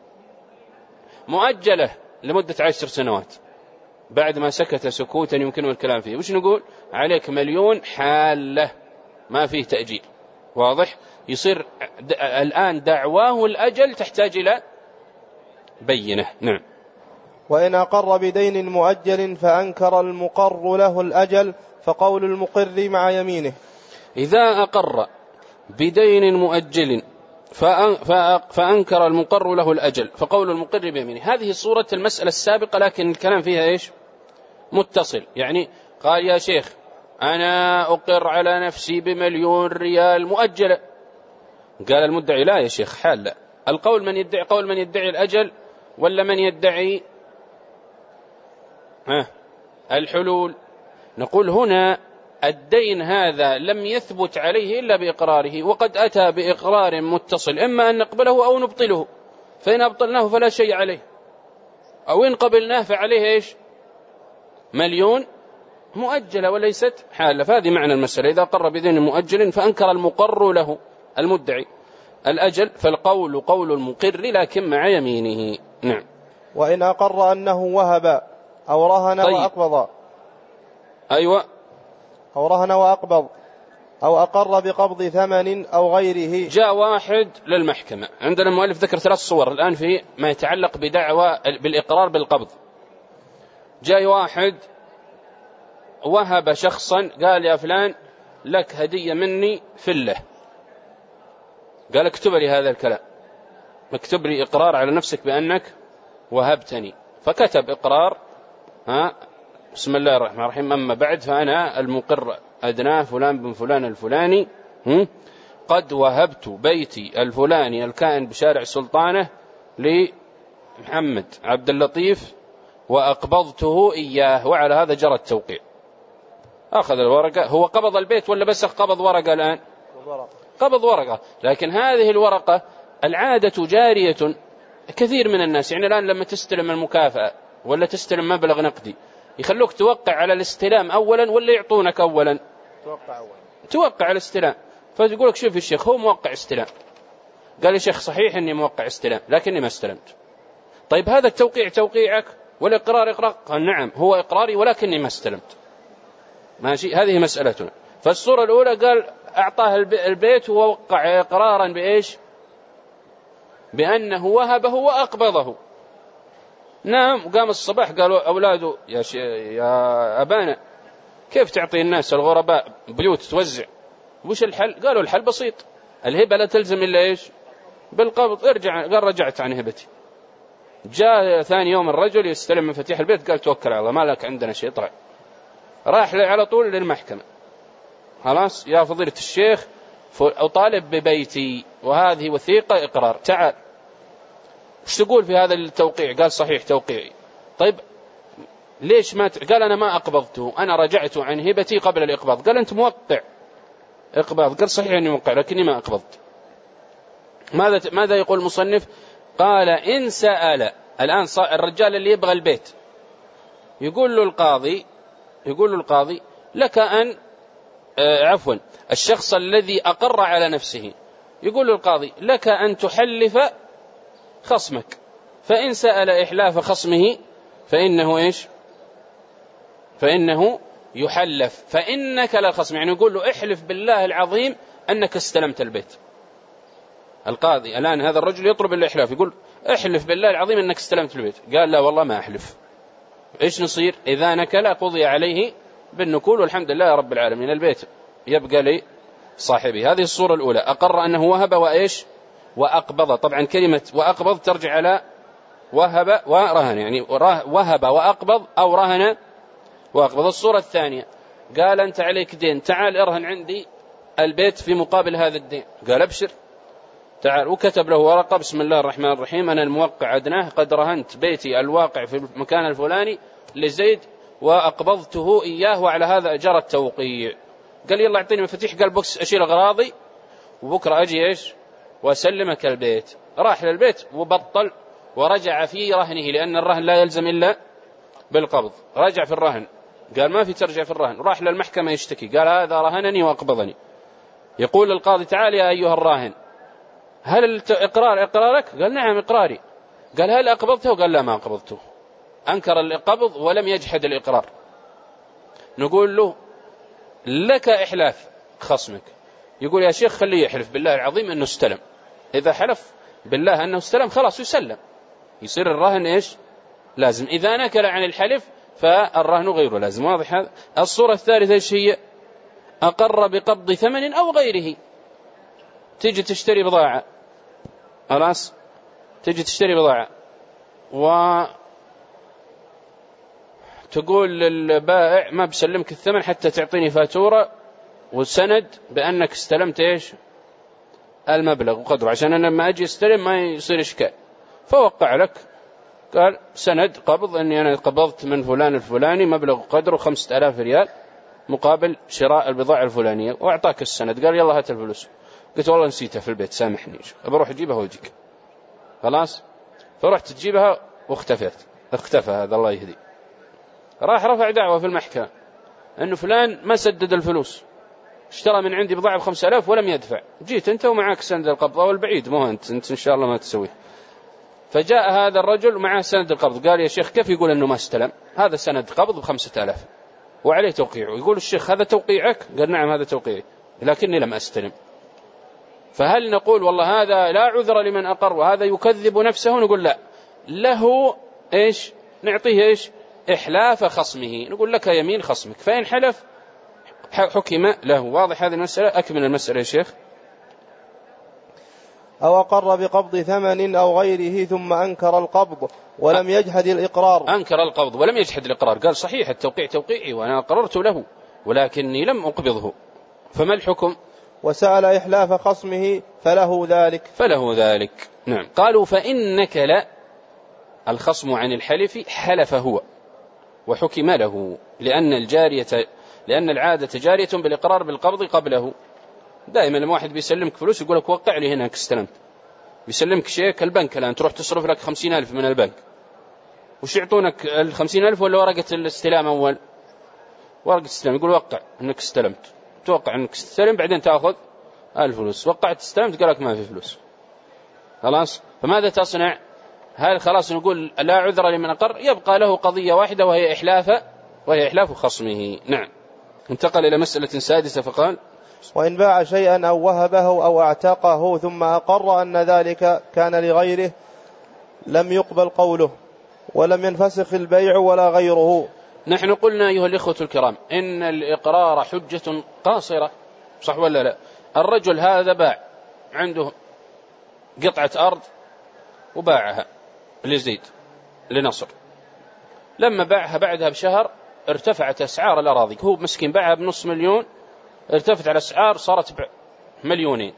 Speaker 1: مؤجلة لمدة عشر سنوات، بعد ما سكت سكوتا يمكنه الكلام فيه، وش نقول؟ عليك مليون حالة ما فيه تأجيل، واضح؟ يصير الآن دعواه الأجل تحتاج إلى بينة. نعم.
Speaker 2: وإن أقر بدين مؤجل فأنكر المقر له الأجل فقول المقر مع يمينه.
Speaker 1: إذا أقر بدين مؤجل فأنكر المقر له الأجل فقول المقر بيمينه، هذه صورة المسألة السابقة لكن الكلام فيها إيش؟ متصل. يعني قال يا شيخ أنا أقر على نفسي بمليون ريال مؤجلة، قال المدعي لا يا شيخ حال لا، القول من يدعي قول من يدعي الأجل ولا من يدعي ها الحلول؟ نقول هنا الدين هذا لم يثبت عليه إلا بإقراره، وقد أتى بإقرار متصل، إما أن نقبله أو نبطله، فإن أبطلناه فلا شيء عليه، أو إن قبلناه فعليه إيش؟ مليون مؤجلة وليست حالة. فهذه معنى المسألة، إذا قر بدين مؤجل فأنكر المقر له المدعي الأجل فالقول قول المقر لكن مع يمينه. نعم.
Speaker 2: وإن أقر أنه وهب أو رهن
Speaker 1: طيب.
Speaker 2: وأقبض.
Speaker 1: أيوة.
Speaker 2: أو رهن وأقبض أو أقر بقبض ثمن أو غيره.
Speaker 1: جاء واحد للمحكمة، عندنا المؤلف ذكر ثلاث صور الآن في ما يتعلق بدعوى بالإقرار بالقبض. جاء واحد وهب شخصا قال يا فلان لك هدية مني فله، قال اكتب لي هذا الكلام، اكتب لي إقرار على نفسك بأنك وهبتني، فكتب إقرار ها بسم الله الرحمن الرحيم أما بعد فأنا المقر أدناه فلان بن فلان الفلاني قد وهبت بيتي الفلاني الكائن بشارع سلطانة لمحمد عبد اللطيف وأقبضته إياه، وعلى هذا جرى التوقيع. أخذ الورقة، هو قبض البيت ولا بس قبض ورقة الآن؟ قبض ورقة، لكن هذه الورقة العادة جارية كثير من الناس، يعني الآن لما تستلم المكافأة ولا تستلم مبلغ نقدي يخلوك توقع على الاستلام أولا ولا يعطونك أولا؟
Speaker 2: توقع أولا.
Speaker 1: توقع على الاستلام، فتقولك شوف الشيخ هو موقع استلام، قال يا شيخ صحيح أني موقع استلام لكني ما استلمت. طيب هذا التوقيع توقيعك والإقرار إقرار؟ قال نعم هو إقراري ولكني ما استلمت. ماشي، هذه مسألتنا. فالصورة الأولى قال أعطاه البيت ووقع إقرارا بإيش؟ بأنه وهبه وأقبضه. نعم، وقام الصباح قالوا أولاده يا, يا أبانا كيف تعطي الناس الغرباء بيوت توزع، وش الحل؟ قالوا الحل بسيط، الهبة لا تلزم إلا إيش؟ بالقبض. ارجع، قال رجعت عن هبتي. جاء ثاني يوم الرجل يستلم مفاتيح البيت، قال توكل على الله ما لك عندنا شيء، طلع راح على طول للمحكمة، خلاص يا فضيلة الشيخ أطالب ببيتي وهذه وثيقة إقرار، تعال وش تقول في هذا التوقيع؟ قال صحيح توقيعي. طيب ليش ما ت... قال أنا ما أقبضته، أنا رجعت عن هبتي قبل الإقباض. قال أنت موقع إقباض، قال صحيح أني موقع لكني ما أقبضت. ماذا ماذا يقول المصنف؟ قال إن سأل الآن الرجال اللي يبغى البيت يقول له القاضي يقول له القاضي لك أن آه عفوا الشخص الذي أقر على نفسه يقول له القاضي لك أن تحلف خصمك، فإن سأل إحلاف خصمه فإنه إيش؟ فإنه يحلف، فإنك لا خصم، يعني يقول له احلف بالله العظيم أنك استلمت البيت. القاضي الآن هذا الرجل يطلب الإحلاف، يقول احلف بالله العظيم أنك استلمت البيت، قال لا والله ما أحلف. إيش نصير؟ إذا نكل قضي عليه بالنكول والحمد لله رب العالمين، البيت يبقى لي صاحبي. هذه الصورة الأولى، أقر أنه وهب وإيش؟ وأقبض. طبعا كلمة وأقبض ترجع على وهب ورهن، يعني وهب وأقبض أو رهن وأقبض. الصورة الثانية قال أنت عليك دين، تعال ارهن عندي البيت في مقابل هذا الدين، قال أبشر تعال، وكتب له ورقة بسم الله الرحمن الرحيم أنا الموقع أدناه قد رهنت بيتي الواقع في المكان الفلاني لزيد وأقبضته إياه وعلى هذا أجر التوقيع. قال يلا أعطيني مفاتيح، قال بوكس أشيل أغراضي وبكرة أجي إيش وأسلمك البيت. راح للبيت وبطل ورجع في رهنه، لأن الرهن لا يلزم إلا بالقبض. رجع في الرهن، قال ما في ترجع في الرهن، راح للمحكمة يشتكي، قال هذا رهنني وأقبضني. يقول للقاضي تعال يا أيها الراهن هل الإقرار إقرارك؟ قال نعم إقراري. قال هل أقبضته؟ قال لا ما أقبضته. أنكر القبض ولم يجحد الإقرار. نقول له لك إحلاف خصمك، يقول يا شيخ خليه يحلف بالله العظيم أنه استلم، إذا حلف بالله أنه استلم خلاص يسلم، يصير الرهن إيش لازم. إذا نكل عن الحلف فالرهن غيره لازم. واضح هذا؟ الصورة الثالثة إيش هي؟ أقر بقبض ثمن أو غيره. تيجي تشتري بضاعة، خلاص تيجي تشتري بضاعة وتقول للبائع ما بسلمك الثمن حتى تعطيني فاتورة وسند بأنك استلمت إيش المبلغ وقدره عشان أنا لما أجي استلم ما يصير إشكال. فوقع لك قال سند قبض أني أنا قبضت من فلان الفلاني مبلغ قدره خمسة آلاف ريال مقابل شراء البضاعة الفلانية، وأعطاك السند قال يلا هات الفلوس. قلت والله نسيتها في البيت سامحني، بروح أجيبها وأجيك. خلاص فرحت تجيبها واختفت، اختفى هذا الله يهدي. راح رفع دعوة في المحكمة أنه فلان ما سدد الفلوس، اشترى من عندي بضاعة بخمسة آلاف ولم يدفع. جيت أنت ومعك سند القبضة والبعيد مو أنت، أنت إن شاء الله ما تسويه. فجاء هذا الرجل معه سند القبض قال يا شيخ كيف يقول أنه ما استلم؟ هذا سند قبض بخمسة آلاف وعليه توقيعه. يقول الشيخ هذا توقيعك؟ قال نعم هذا توقيعي لكني لم أستلم. فهل نقول والله هذا لا عذر لمن أقر وهذا يكذب نفسه؟ نقول لا، له إيش نعطيه إيش إحلاف خصمه، نقول لك يمين خصمك فإن حلف حكم له. واضح هذه المسألة؟ أكمل المسألة يا شيخ.
Speaker 2: أو أقر بقبض ثمن أو غيره ثم أنكر القبض ولم يجحد الإقرار.
Speaker 1: أنكر القبض ولم يجحد الإقرار، قال صحيح التوقيع توقيعي وأنا قررت له ولكني لم أقبضه، فما الحكم؟
Speaker 2: وسأل إحلاف خصمه فله ذلك.
Speaker 1: فله ذلك نعم. قالوا فإن نكل الخصم عن الحلف حلف هو وحكم له، لأن الجارية لأن العادة جارية بالإقرار بالقبض قبله. دائما لما واحد بيسلمك فلوس يقول لك وقع لي هناك استلمت، بيسلمك شيك البنك الآن تروح تصرف لك خمسين ألف من البنك، وش يعطونك الخمسين ألف ولا ورقة الاستلام؟ أول ورقة استلام يقول وقع أنك استلمت، توقع أنك استلم بعدين تأخذ الفلوس. وقعت استلمت قال لك ما في فلوس. خلاص فماذا تصنع؟ هل خلاص نقول لا عذر لمن أقر؟ يبقى له قضية واحدة وهي إحلاف وهي إحلاف خصمه. نعم. انتقل إلى مسألة سادسة فقال
Speaker 2: وإن باع شيئا أو وهبه أو اعتقه ثم أقر أن ذلك كان لغيره لم يقبل قوله ولم ينفسخ البيع ولا غيره.
Speaker 1: نحن قلنا أيها الإخوة الكرام إن الإقرار حجة قاصرة، صح ولا لا؟ الرجل هذا باع عنده قطعة أرض وباعها لزيد لنصر، لما باعها بعدها بشهر ارتفعت أسعار الأراضي، هو مسكين باعها بنص مليون ارتفعت على الأسعار صارت مليونين،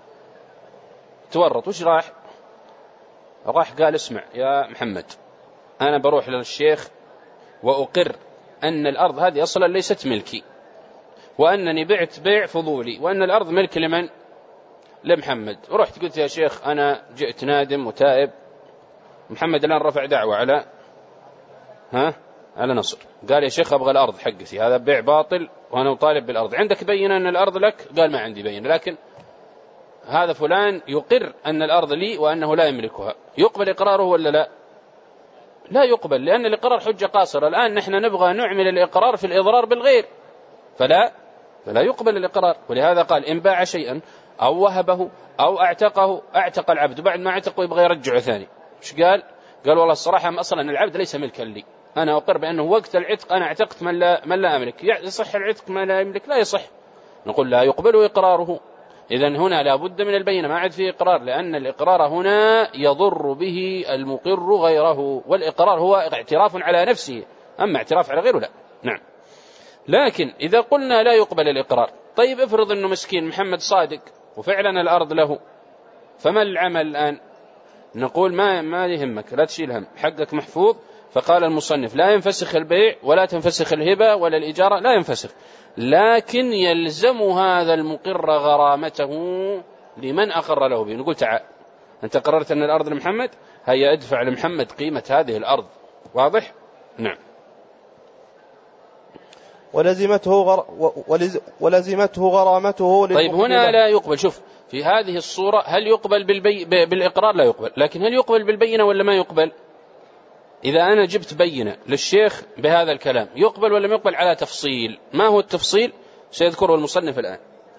Speaker 1: تورط. وش راح؟ راح قال اسمع يا محمد أنا بروح للشيخ وأقر أن الأرض هذه أصلا ليست ملكي وأنني بعت بيع فضولي وأن الأرض ملك لمن؟ لمحمد. ورحت قلت يا شيخ أنا جئت نادم وتائب، محمد الآن رفع دعوة على ها على نصر، قال يا شيخ أبغى الأرض حقتي، هذا بيع باطل وأنا أطالب بالأرض، عندك بينة أن الأرض لك؟ قال ما عندي بينة، لكن هذا فلان يقر أن الأرض لي وأنه لا يملكها، يقبل إقراره ولا لا؟ لا يقبل، لأن الإقرار حجة قاصرة. الآن نحن نبغى نعمل الإقرار في الإضرار بالغير، فلا فلا يقبل الإقرار. ولهذا قال إن باع شيئا أو وهبه أو اعتقه، اعتق العبد وبعد ما اعتقه يبغى يرجعه ثاني، إيش قال؟ قال والله الصراحة أصلا العبد ليس ملكا لي، أنا أقر بأنه وقت العتق أنا اعتقت من لا, من لا أملك. يصح العتق ما لا يملك؟ لا يصح. نقول لا يقبل إقراره. إذن هنا لا بد من البينة، ما عاد فيه إقرار، لأن الإقرار هنا يضر به المقر غيره، والإقرار هو اعتراف على نفسه، أما اعتراف على غيره لا. نعم. لكن إذا قلنا لا يقبل الإقرار، طيب افرض أنه مسكين محمد صادق وفعلا الأرض له، فما العمل الآن؟ نقول ما ما يهمك، لا تشيل هم، حقك محفوظ. فقال المصنف لا ينفسخ البيع ولا تنفسخ الهبة ولا الإجارة، لا ينفسخ، لكن يلزم هذا المقر غرامته لمن أقر له به. نقول تعال أنت قررت أن الأرض لمحمد، هيا أدفع لمحمد قيمة هذه الأرض. واضح؟ نعم.
Speaker 2: ولزمته غر... ولز... ولزمته غرامته.
Speaker 1: طيب هنا لا يقبل. شوف في هذه الصورة هل يقبل بالبي... بالإقرار؟ لا يقبل. لكن هل يقبل بالبينة ولا ما يقبل؟ إذا أنا جبت بينة للشيخ بهذا الكلام يقبل ولا ما يقبل؟ على تفصيل. ما هو التفصيل؟ سيذكره المصنف الآن.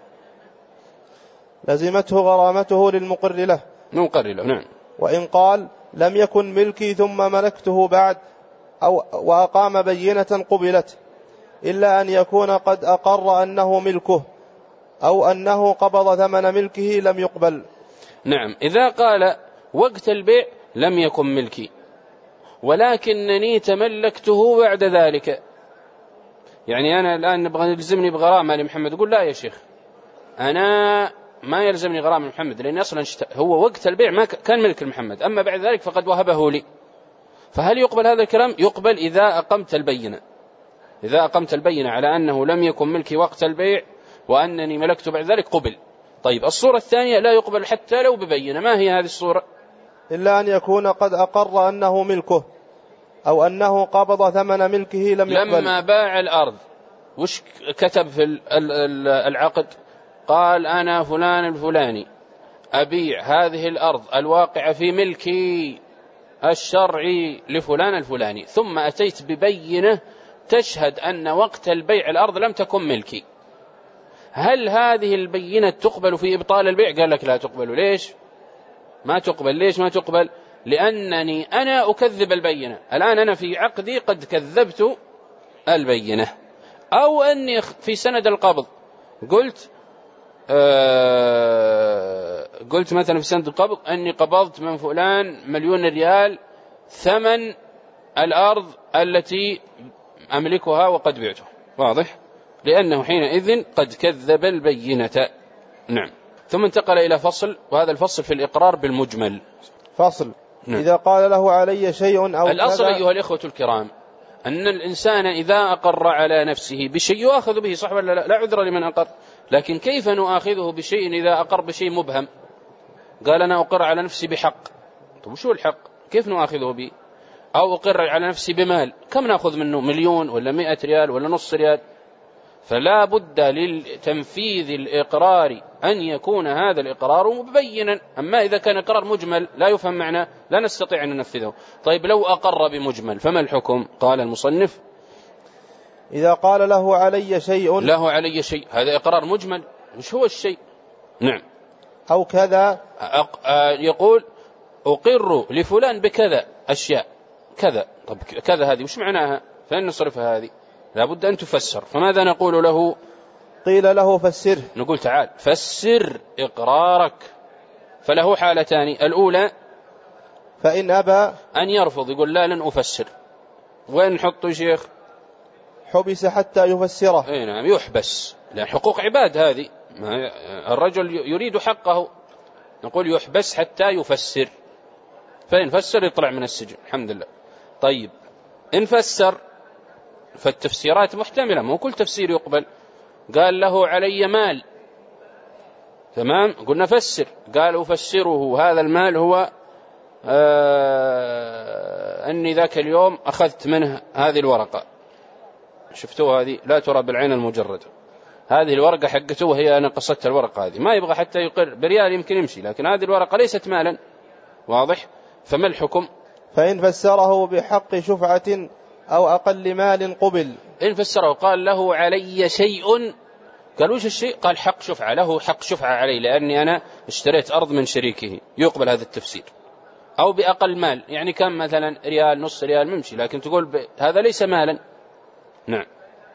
Speaker 2: لزمته غرامته للمقر له.
Speaker 1: مقر له. نعم.
Speaker 2: وإن قال لم يكن ملكي ثم ملكته بعد أو وأقام بينة قبلت، إلا أن يكون قد أقر أنه ملكه أو أنه قبض ثمن ملكه لم يقبل.
Speaker 1: نعم. إذا قال وقت البيع لم يكن ملكي ولكنني تملكته بعد ذلك، يعني أنا الآن نبغى نلزمني بغرامة لمحمد، يقول لا يا شيخ أنا ما يلزمني غرامة محمد، لأن أصلا هو وقت البيع ما كان ملك المحمد، أما بعد ذلك فقد وهبه لي. فهل يقبل هذا الكلام؟ يقبل إذا أقمت البينة، إذا أقمت البينة على أنه لم يكن ملكي وقت البيع وأنني ملكته بعد ذلك قبل. طيب الصورة الثانية لا يقبل حتى لو ببينة، ما هي هذه الصورة؟
Speaker 2: إلا أن يكون قد أقر أنه ملكه أو أنه قبض ثمن ملكه لم يقبل.
Speaker 1: لما باع الأرض وش كتب في العقد؟ قال أنا فلان الفلاني أبيع هذه الأرض الواقعة في ملكي الشرعي لفلان الفلاني، ثم أتيت ببينة تشهد أن وقت البيع الأرض لم تكن ملكي. هل هذه البينة تقبل في إبطال البيع؟ قال لك لا تقبل. ليش ما تقبل؟ ليش ما تقبل؟ لأنني أنا أكذب البينة. الآن أنا في عقدي قد كذبت البينة، أو أني في سند القبض قلت آه قلت مثلا في سند القبض أني قبضت من فلان مليون ريال ثمن الأرض التي أملكها وقد بعته. واضح؟ لأنه حينئذ قد كذب البينة. نعم. ثم انتقل إلى فصل، وهذا الفصل في الإقرار بالمجمل.
Speaker 2: فصل.
Speaker 1: نعم.
Speaker 2: إذا قال له علي شيء أو
Speaker 1: الأصل
Speaker 2: كذا.
Speaker 1: أيها الإخوة الكرام أن الإنسان إذا أقر على نفسه بشيء يؤاخذ به، صح ولا لا؟ لا عذر لمن أقر. لكن كيف نؤاخذه بشيء إذا أقر بشيء مبهم؟ قال أنا أقر على نفسي بحق. طيب شو الحق؟ كيف نؤاخذه به؟ أو أقر على نفسي بمال، كم نأخذ منه؟ مليون ولا مئة ريال ولا نص ريال؟ فلا بد للتنفيذ الإقرار أن يكون هذا الإقرار مبينا. أما إذا كان إقرار مجمل لا يفهم معناه لا نستطيع أن ننفذه. طيب لو أقر بمجمل فما الحكم؟ قال المصنف
Speaker 2: إذا قال له علي شيء،
Speaker 1: له علي شيء، هذا إقرار مجمل. مش هو الشيء؟ نعم.
Speaker 2: أو كذا،
Speaker 1: يقول أقر لفلان بكذا أشياء كذا. طب كذا هذه وش معناها؟ فإن نصرفها هذه لابد أن تفسر. فماذا نقول له؟
Speaker 2: قيل له فسره.
Speaker 1: نقول تعال فسر إقرارك. فله حالتان، الأولى
Speaker 2: فإن أبى
Speaker 1: أن يرفض، يقول لا لن أفسر. وين نحطه يا شيخ؟
Speaker 2: حبس حتى يفسره.
Speaker 1: اي نعم، يحبس، لأن حقوق عباد هذه، الرجل يريد حقه، نقول يحبس حتى يفسر. فإن فسر يطلع من السجن الحمد لله. طيب إن فسر فالتفسيرات محتملة، مو كل تفسير يقبل. قال له علي مال، تمام، قلنا فسر. قال أفسره هذا المال هو آه أني ذاك اليوم أخذت منه هذه الورقة، شفتوها هذه لا ترى بالعين المجردة، هذه الورقة حقته وهي أنا قصدت الورقة هذه. ما يبغى حتى يقر بريال يمكن يمشي، لكن هذه الورقة ليست مالا. واضح؟ فما الحكم؟
Speaker 2: فإن فسره بحق شفعة أو أقل مال قبل.
Speaker 1: إن فسره قال له علي شيء، قال وش الشيء؟ قال حق شفعة، له حق شفعة علي لأني أنا اشتريت أرض من شريكه، يقبل هذا التفسير. أو بأقل مال، يعني كم مثلا ريال نص ريال ممشي، لكن تقول ب... هذا ليس مالا. نعم.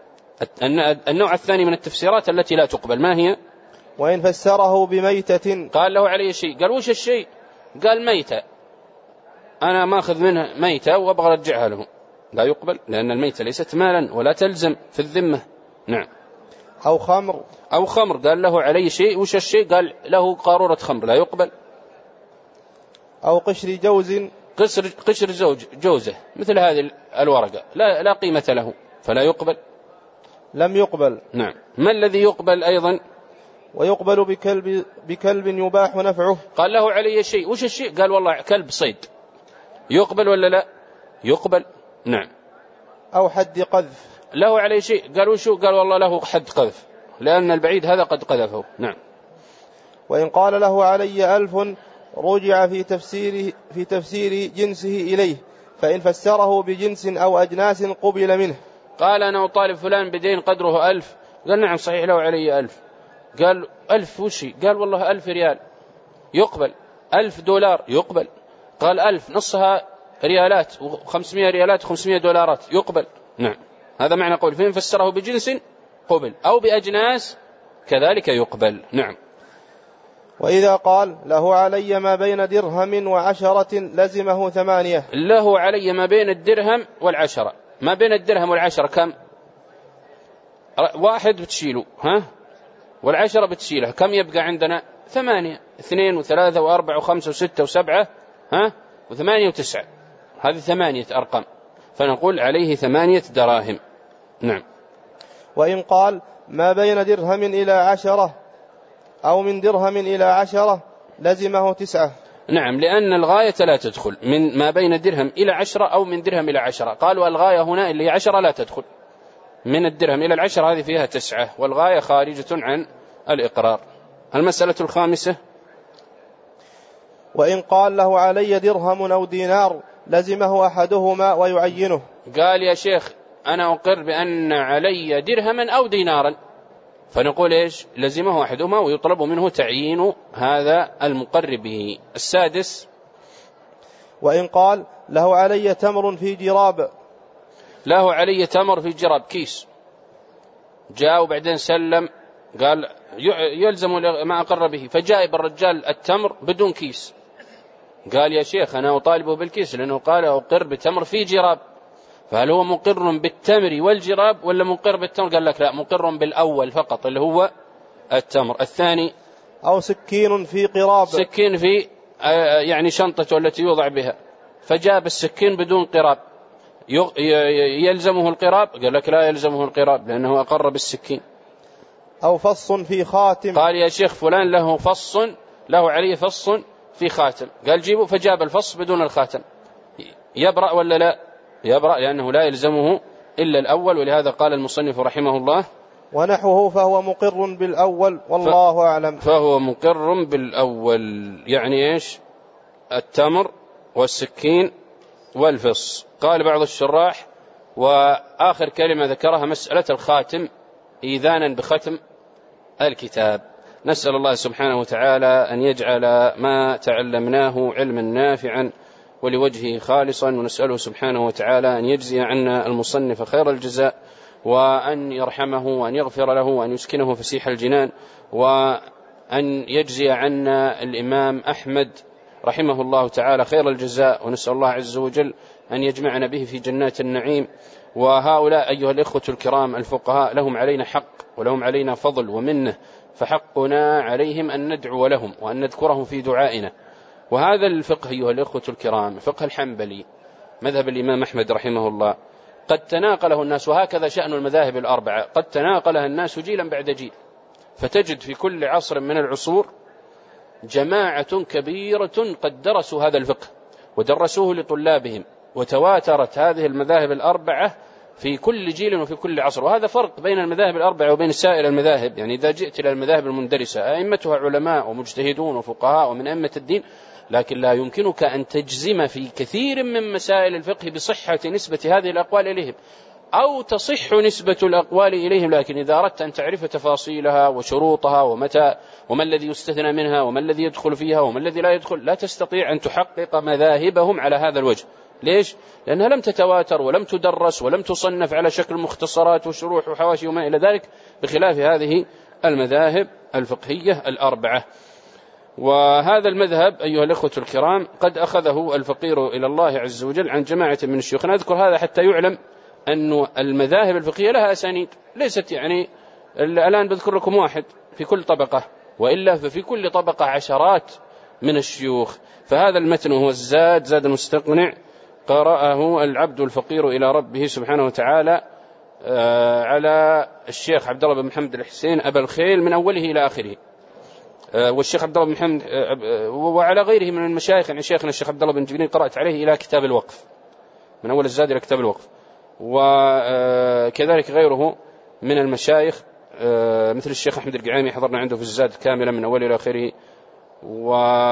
Speaker 1: النوع الثاني من التفسيرات التي لا تقبل ما هي؟
Speaker 2: وإن فسره بميتة،
Speaker 1: قال له علي شيء، قال وش الشيء؟ قال ميتة، أنا ما أخذ منها ميتة وأبغى أرجعها له، لا يقبل، لأن الميتة ليست مالا ولا تلزم في الذمة. نعم.
Speaker 2: أو خمر،
Speaker 1: أو خمر، قال له علي شيء، وش الشيء؟ قال له قارورة خمر، لا يقبل.
Speaker 2: أو قشر جوز،
Speaker 1: قشر, قشر زوج جوزة مثل هذه الورقة لا, لا قيمة له فلا يقبل.
Speaker 2: لم يقبل.
Speaker 1: نعم. ما الذي يقبل أيضا؟
Speaker 2: ويقبل بكلب, بكلب يباح نفعه.
Speaker 1: قال له علي شيء، وش الشيء؟ قال والله كلب صيد، يقبل ولا لا؟ يقبل. نعم.
Speaker 2: أو حد قذف،
Speaker 1: له علي شيء، قال وشو؟ قال والله له حد قذف، لأن البعيد هذا قد قذفه. نعم.
Speaker 2: وإن قال له علي ألف رجع في تفسيره في تفسير جنسه إليه، فإن فسره بجنس أو أجناس قبل منه.
Speaker 1: قال أنا أطالب فلان بدين قدره ألف، قال نعم صحيح له علي ألف. قال ألف وشي؟ قال والله ألف ريال، يقبل. ألف دولار، يقبل. قال ألف نصها ريالات وخمسمائة ريالات وخمسمائة دولارات، يقبل. نعم. هذا معنى قول فإن فسره بجنس قبل، أو بأجناس كذلك يقبل. نعم.
Speaker 2: وإذا قال له علي ما بين درهم وعشرة لزمه ثمانية.
Speaker 1: له علي ما بين الدرهم والعشرة. ما بين الدرهم والعشرة كم؟ واحد بتشيله ها، والعشرة بتشيلها، كم يبقى عندنا؟ ثمانية، اثنين وثلاثة وأربعة وخمسة وستة وسبعة ها وثمانية وتسعة، هذه ثمانية أرقام، فنقول عليه ثمانية دراهم. نعم.
Speaker 2: وإن قال ما بين درهم إلى عشرة أو من درهم إلى عشرة لزمه تسعة.
Speaker 1: نعم، لأن الغاية لا تدخل من ما بين درهم إلى عشرة أو من درهم إلى عشرة، قالوا الغاية هنا اللي عشرة لا تدخل، من الدرهم إلى العشرة هذه فيها تسعة، والغاية خارجة عن الإقرار. المسألة الخامسة:
Speaker 2: وإن قال له علي درهم أو دينار لزمه أحدهما ويعينه.
Speaker 1: قال يا شيخ أنا أقر بأن علي درهما أو دينارا، فنقول إيش؟ لزمه أحدهما ويطلب منه تعيين هذا المقر به. السادس:
Speaker 2: وإن قال له علي تمر في جراب.
Speaker 1: له علي تمر في جراب، كيس، جاء وبعدين سلم قال يلزم ما أقر به، فجاء بالرجال التمر بدون كيس، قال يا شيخ أنا أطالبه بالكيس لأنه قال أقر بتمر في جراب، فهل هو مقر بالتمر والجراب ولا مقر بالتمر؟ قال لك لا، مقر بالأول فقط اللي هو التمر. الثاني:
Speaker 2: أو سكين في قراب.
Speaker 1: سكين في يعني شنطته التي يوضع بها، فجاء بالسكين بدون قراب، يلزمه القراب؟ قال لك لا يلزمه القراب لأنه أقر بالسكين.
Speaker 2: أو فص في خاتم.
Speaker 1: قال يا شيخ فلان له فص، له عليه فص في خاتم، قال جيبه، فجاب الفص بدون الخاتم، يبرأ ولا لا؟ يبرأ، لأنه لا يلزمه إلا الأول، ولهذا قال المصنف رحمه الله:
Speaker 2: ونحوه فهو مقر بالأول والله ف... أعلم.
Speaker 1: فهو مقر بالأول، يعني إيش؟ التمر والسكين والفص. قال بعض الشراح: وآخر كلمة ذكرها مسألة الخاتم إيذانا بختم الكتاب. نسأل الله سبحانه وتعالى أن يجعل ما تعلمناه علما نافعا ولوجهه خالصا، ونسأله سبحانه وتعالى أن يجزي عنا المصنف خير الجزاء، وأن يرحمه وأن يغفر له وأن يسكنه فسيح الجنان، وأن يجزي عنا الإمام أحمد رحمه الله تعالى خير الجزاء، ونسأل الله عز وجل أن يجمعنا به في جنات النعيم. وهؤلاء أيها الإخوة الكرام الفقهاء لهم علينا حق ولهم علينا فضل ومنه، فحقنا عليهم أن ندعو لهم وأن نذكرهم في دعائنا. وهذا الفقه أيها الإخوة الكرام، فقه الحنبلي مذهب الإمام أحمد رحمه الله، قد تناقله الناس، وهكذا شأن المذاهب الأربعة، قد تناقلها الناس جيلا بعد جيل، فتجد في كل عصر من العصور جماعة كبيرة قد درسوا هذا الفقه ودرسوه لطلابهم، وتواترت هذه المذاهب الأربعة في كل جيل وفي كل عصر. وهذا فرق بين المذاهب الأربعة وبين سائر المذاهب، يعني إذا جئت إلى المذاهب المندرسة أئمتها علماء ومجتهدون وفقهاء ومن أئمة الدين، لكن لا يمكنك أن تجزم في كثير من مسائل الفقه بصحة نسبة هذه الأقوال إليهم، أو تصح نسبة الأقوال إليهم، لكن إذا أردت أن تعرف تفاصيلها وشروطها ومتى وما الذي يستثنى منها وما الذي يدخل فيها وما الذي لا يدخل، لا تستطيع أن تحقق مذاهبهم على هذا الوجه. ليش؟ لأنها لم تتواتر ولم تدرس ولم تصنف على شكل مختصرات وشروح وحواشي وما إلى ذلك، بخلاف هذه المذاهب الفقهية الأربعة. وهذا المذهب أيها الأخوة الكرام قد أخذه الفقير إلى الله عز وجل عن جماعة من الشيوخ. نذكر هذا حتى يعلم أن المذاهب الفقهية لها أسانيد، ليست يعني الآن بذكر لكم واحد في كل طبقة، وإلا ففي كل طبقة عشرات من الشيوخ. فهذا المتن هو الزاد، زاد المستقنع، قرأه العبد الفقير إلى ربه سبحانه وتعالى على الشيخ عبد الله بن محمد الحسين أبا الخيل من أوله إلى آخره، والشيخ عبد الله بن محمد، وعلى غيره من المشايخ، يعني شيخنا الشيخ عبد الله بن جبرين قرأت عليه إلى كتاب الوقف، من أول الزاد إلى كتاب الوقف، وكذلك غيره من المشايخ مثل الشيخ أحمد القعامي حضرنا عنده في الزاد كاملا من أوله إلى آخره، و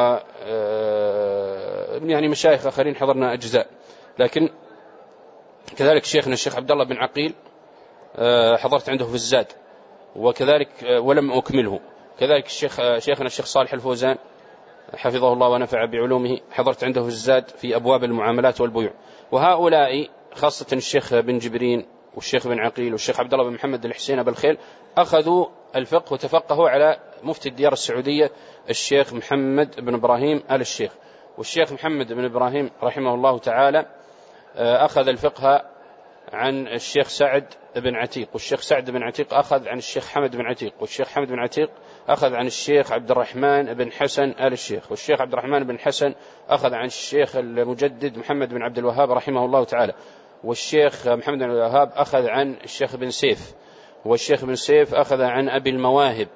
Speaker 1: يعني مشايخ آخرين حضرنا أجزاء. لكن كذلك شيخنا الشيخ عبد الله بن عقيل حضرت عنده في الزاد، وكذلك ولم أكمله. كذلك الشيخ شيخنا الشيخ صالح الفوزان حفظه الله ونفع بعلومه، حضرت عنده في الزاد في أبواب المعاملات والبيوع. وهؤلاء خاصة الشيخ بن جبرين والشيخ بن عقيل والشيخ عبد الله بن محمد الحسين أبا الخيل أخذوا الفقه وتفقهوا على مفتي الديار السعودية الشيخ محمد بن إبراهيم آل الشيخ. والشيخ محمد بن إبراهيم رحمه الله تعالى أخذ الفقه عن الشيخ سعد بن عتيق، والشيخ سعد بن عتيق أخذ عن الشيخ حمد بن عتيق، والشيخ حمد بن عتيق أخذ عن الشيخ عبد الرحمن بن حسن آل الشيخ، والشيخ عبد الرحمن بن حسن أخذ عن الشيخ المجدد محمد بن عبد الوهاب رحمه الله تعالى، والشيخ محمد بن الوهاب أخذ عن الشيخ بن سيف، والشيخ بن سيف أخذ عن أبي المواهب،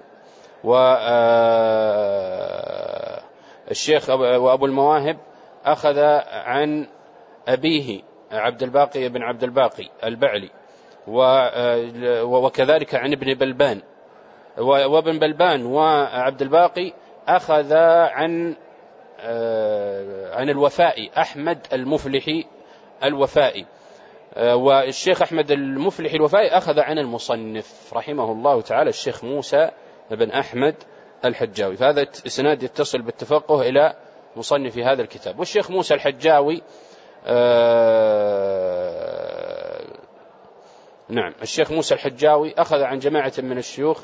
Speaker 1: والشيخ وأبو المواهب أخذ عن أبيه عبد الباقي بن عبد الباقي البعلي، وكذلك عن ابن بلبان، وابن بلبان وعبد الباقي أخذ عن عن الوفائي أحمد المفلحي الوفائي، والشيخ أحمد المفلحي الوفائي أخذ عن المصنف رحمه الله تعالى الشيخ موسى بن أحمد الحجاوي. فهذا إسناد يتصل بالتفقه إلى مصنف هذا الكتاب. والشيخ موسى الحجاوي آه نعم الشيخ موسى الحجاوي أخذ عن جماعة من الشيوخ،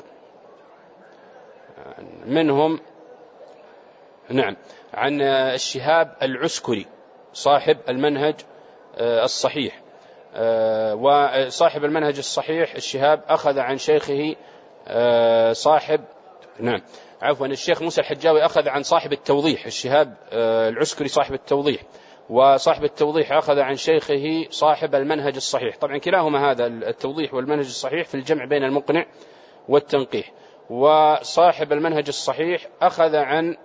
Speaker 1: منهم نعم عن الشهاب العسكري صاحب المنهج الصحيح، وصاحب المنهج الصحيح الشهاب أخذ عن شيخه صاحب نعم عفوا الشيخ موسى الحجاوي أخذ عن صاحب التوضيح الشهاب العسكري صاحب التوضيح، وصاحب التوضيح أخذ عن شيخه صاحب المنهج الصحيح. طبعا كلاهما هذا التوضيح والمنهج الصحيح في الجمع بين المقنع والتنقيح. وصاحب المنهج الصحيح أخذ عن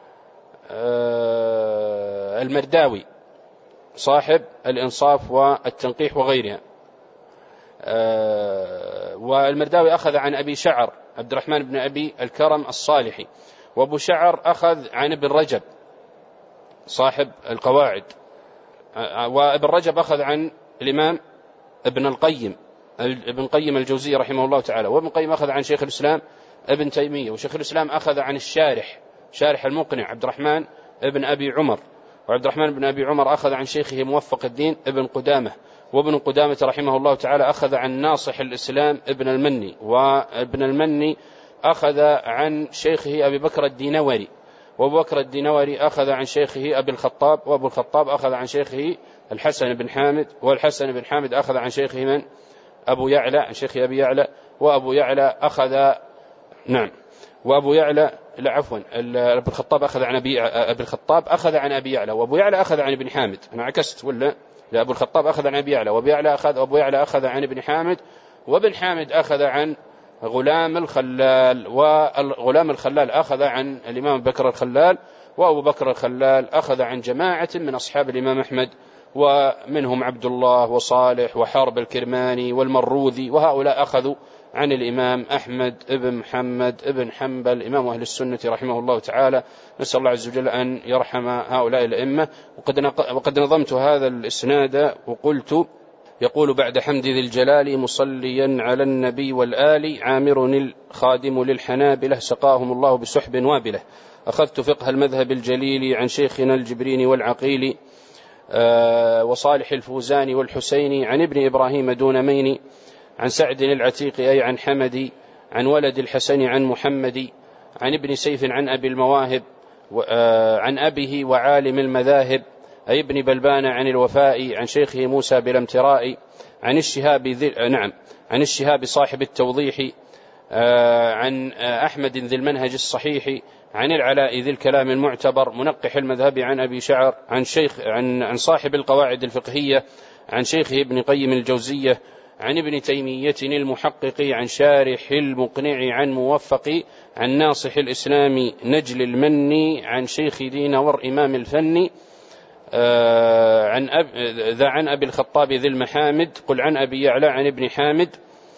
Speaker 1: المرداوي صاحب الإنصاف والتنقيح وغيرها، والمرداوي أخذ عن أبي شعر عبد الرحمن بن أبي الكرم الصالحي، وأبو شعر أخذ عن ابن رجب صاحب القواعد، وابن رجب أخذ عن الإمام ابن القيم ابن قيم الجوزي رحمه الله تعالى، وابن قيم أخذ عن شيخ الإسلام ابن تيمية، وشيخ الإسلام أخذ عن الشارح شارح المقنع عبد الرحمن ابن أبي عمر، وعبد الرحمن بن أبي عمر أخذ عن شيخه موفق الدين ابن قدامة، وابن قدامة رحمه الله تعالى أخذ عن ناصح الإسلام ابن المني، وابن المني أخذ عن شيخه أبي بكر الدينوري، وابو بكر الدينوري أخذ عن شيخه أبي الخطاب، وابو الخطاب أخذ عن شيخه الحسن بن حامد، والحسن بن حامد أخذ عن شيخه من أبو يعلى عن شيخه أبي يعلى، وأبو يعلى أخذ نعم وأبو يعلى لا عفوا أبو الخطاب أخذ عن أبي أبي الخطاب أخذ عن أبي يعلى، وأبو يعلى أخذ عن ابن حامد. أنا عكست ولا لا؟ أبو الخطاب أخذ عن أبي يعلى، وأبو يعلى أخذ وأبو يعلى أخذ عن ابن حامد، وابن حامد أخذ عن غلام الخلال، وغلام الخلال أخذ عن الإمام بكر الخلال، وأبو بكر الخلال أخذ عن جماعة من أصحاب الإمام أحمد، ومنهم عبد الله وصالح وحرب الكرماني والمروذي، وهؤلاء أخذوا عن الإمام أحمد ابن محمد ابن حنبل إمام أهل السنة رحمه الله تعالى. نسأل الله عز وجل أن يرحم هؤلاء الأئمة. وقد نظمت هذا الإسناد وقلت: يقول بعد حمد ذي الجلال مصليا على النبي والآل، عامر الخادم للحنابلة سقاهم الله بسحب وابلة، أخذت فقه المذهب الجليل عن شيخنا الجبرين والعقيل وصالح الفوزاني والحسيني، عن ابن إبراهيم دون مين، عن سعد العتيق أي عن حمدي، عن ولد الحسن عن محمد، عن ابن سيف عن أبي المواهب، عن أبيه وعالم المذاهب أي ابن بلبان عن الوفاء، عن شيخه موسى بالامتراء، عن الشهاب ذي نعم عن الشهاب صاحب التوضيح، عن أحمد ذي المنهج الصحيح، عن العلاء ذي الكلام المعتبر منقح المذهب، عن أبي شعر عن شيخ عن عن صاحب القواعد الفقهية، عن شيخه ابن قيم الجوزية، عن ابن تيمية المحقق، عن شارح المقنع، عن موفق، عن ناصح الإسلام نجل المني، عن شيخ دينور إمام الفن، آه عن أب ذا عن أبي الخطاب ذي المحامد، قل عن أبي يعلى عن ابن حامد،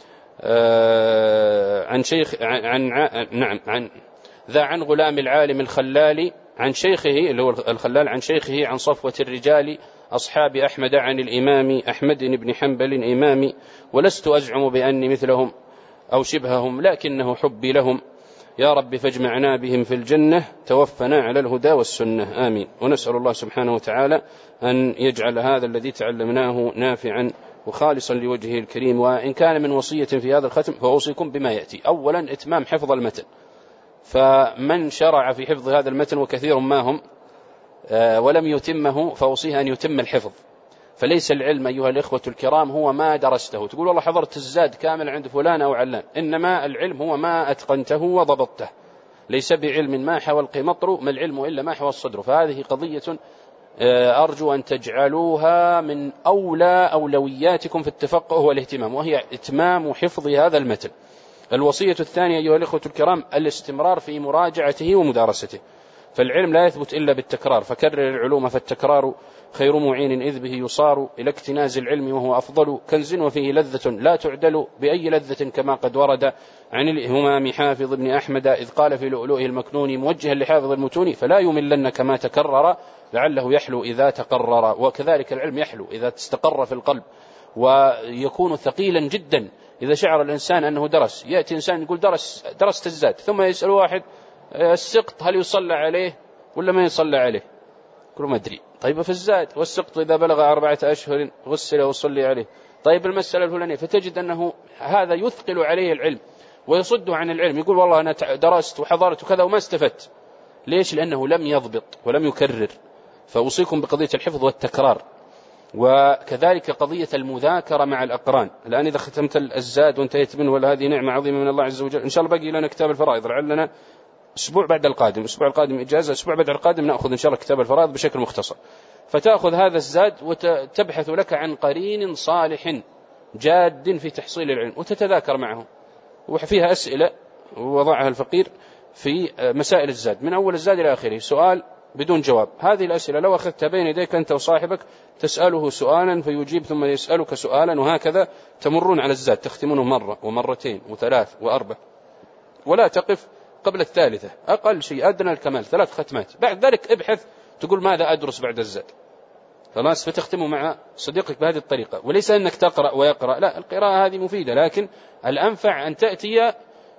Speaker 1: آه عن شيخ عن, عن نعم عن ذا عن غلام العالم الخلال، عن شيخه اللي هو الخلال عن شيخه عن صفوة الرجال أصحاب أحمد، عن الإمام أحمد بن حنبل إمامي، ولست أزعم بأني مثلهم أو شبههم لكنه حبي لهم، يا رب فاجمعنا بهم في الجنة، توفنا على الهدى والسنة، آمين. ونسأل الله سبحانه وتعالى أن يجعل هذا الذي تعلمناه نافعا وخالصا لوجهه الكريم. وإن كان من وصية في هذا الختم فأوصيكم بما يأتي: أولا إتمام حفظ المتن، فمن شرع في حفظ هذا المتن وكثير ما هم ولم يتمه فأوصيه أن يتم الحفظ. فليس العلم أيها الإخوة الكرام هو ما درسته تقول والله حضرت الزاد كامل عند فلان أو علان، إنما العلم هو ما أتقنته وضبطته. ليس بعلم ما حوى القمطر، ما العلم إلا ما حوى الصدر. فهذه قضية أرجو أن تجعلوها من أولى أولوياتكم في التفقه والاهتمام، وهي إتمام حفظ هذا المتن. الوصية الثانية أيها الإخوة الكرام الاستمرار في مراجعته ومدارسته، فالعلم لا يثبت إلا بالتكرار، فكرر العلوم فالتكرار خير معين إذ به يصار إلى اكتناز العلم وهو أفضل كنز وفيه لذة لا تعدل بأي لذة، كما قد ورد عن الإمام حافظ بن أحمد إذ قال في لؤلؤه المكنون موجها لحافظ المتون فلا يملن كما تكرر لعله يحلو إذا تقرر. وكذلك العلم يحلو إذا استقر في القلب، ويكون ثقيلا جدا إذا شعر الإنسان أنه درس. يأتي إنسان يقول درس درست الزاد، ثم يسأل واحد السقط هل يصلى عليه ولا ما يصلى عليه؟ يقول ما أدري. طيب في الزاد والسقط إذا بلغ أربعة أشهر غسل وصلي عليه. طيب المسألة الفلانية، فتجد أنه هذا يثقل عليه العلم ويصده عن العلم، يقول والله أنا درست وحضرت وكذا وما استفدت. ليش؟ لأنه لم يضبط ولم يكرر. فأوصيكم بقضية الحفظ والتكرار، وكذلك قضية المذاكرة مع الأقران. الآن إذا ختمت الزاد وانتهيت منه وهذه نعمة عظيمة من الله عز وجل، إن شاء الله بقي لنا كتاب الفرائض، لعلنا أسبوع بعد القادم، أسبوع القادم إجازة، أسبوع بعد القادم نأخذ إن شاء الله كتاب الفرائض بشكل مختصر. فتأخذ هذا الزاد وتبحث لك عن قرين صالح جاد في تحصيل العلم وتتذاكر معه، وفيها أسئلة ووضعها الفقير في مسائل الزاد من أول الزاد إلى آخره، سؤال بدون جواب. هذه الأسئلة لو أخذتها بين يديك أنت وصاحبك تسأله سؤالا فيجيب ثم يسألك سؤالا، وهكذا تمرون على الزاد تختمونه مرة ومرتين وثلاث وأربع، ولا تقف قبل الثالثة، أقل شيء أدنى الكمال ثلاث ختمات. بعد ذلك ابحث تقول ماذا أدرس بعد الزاد، خلاص فتختمه مع صديقك بهذه الطريقة. وليس أنك تقرأ ويقرأ، لا، القراءة هذه مفيدة، لكن الأنفع أن تأتي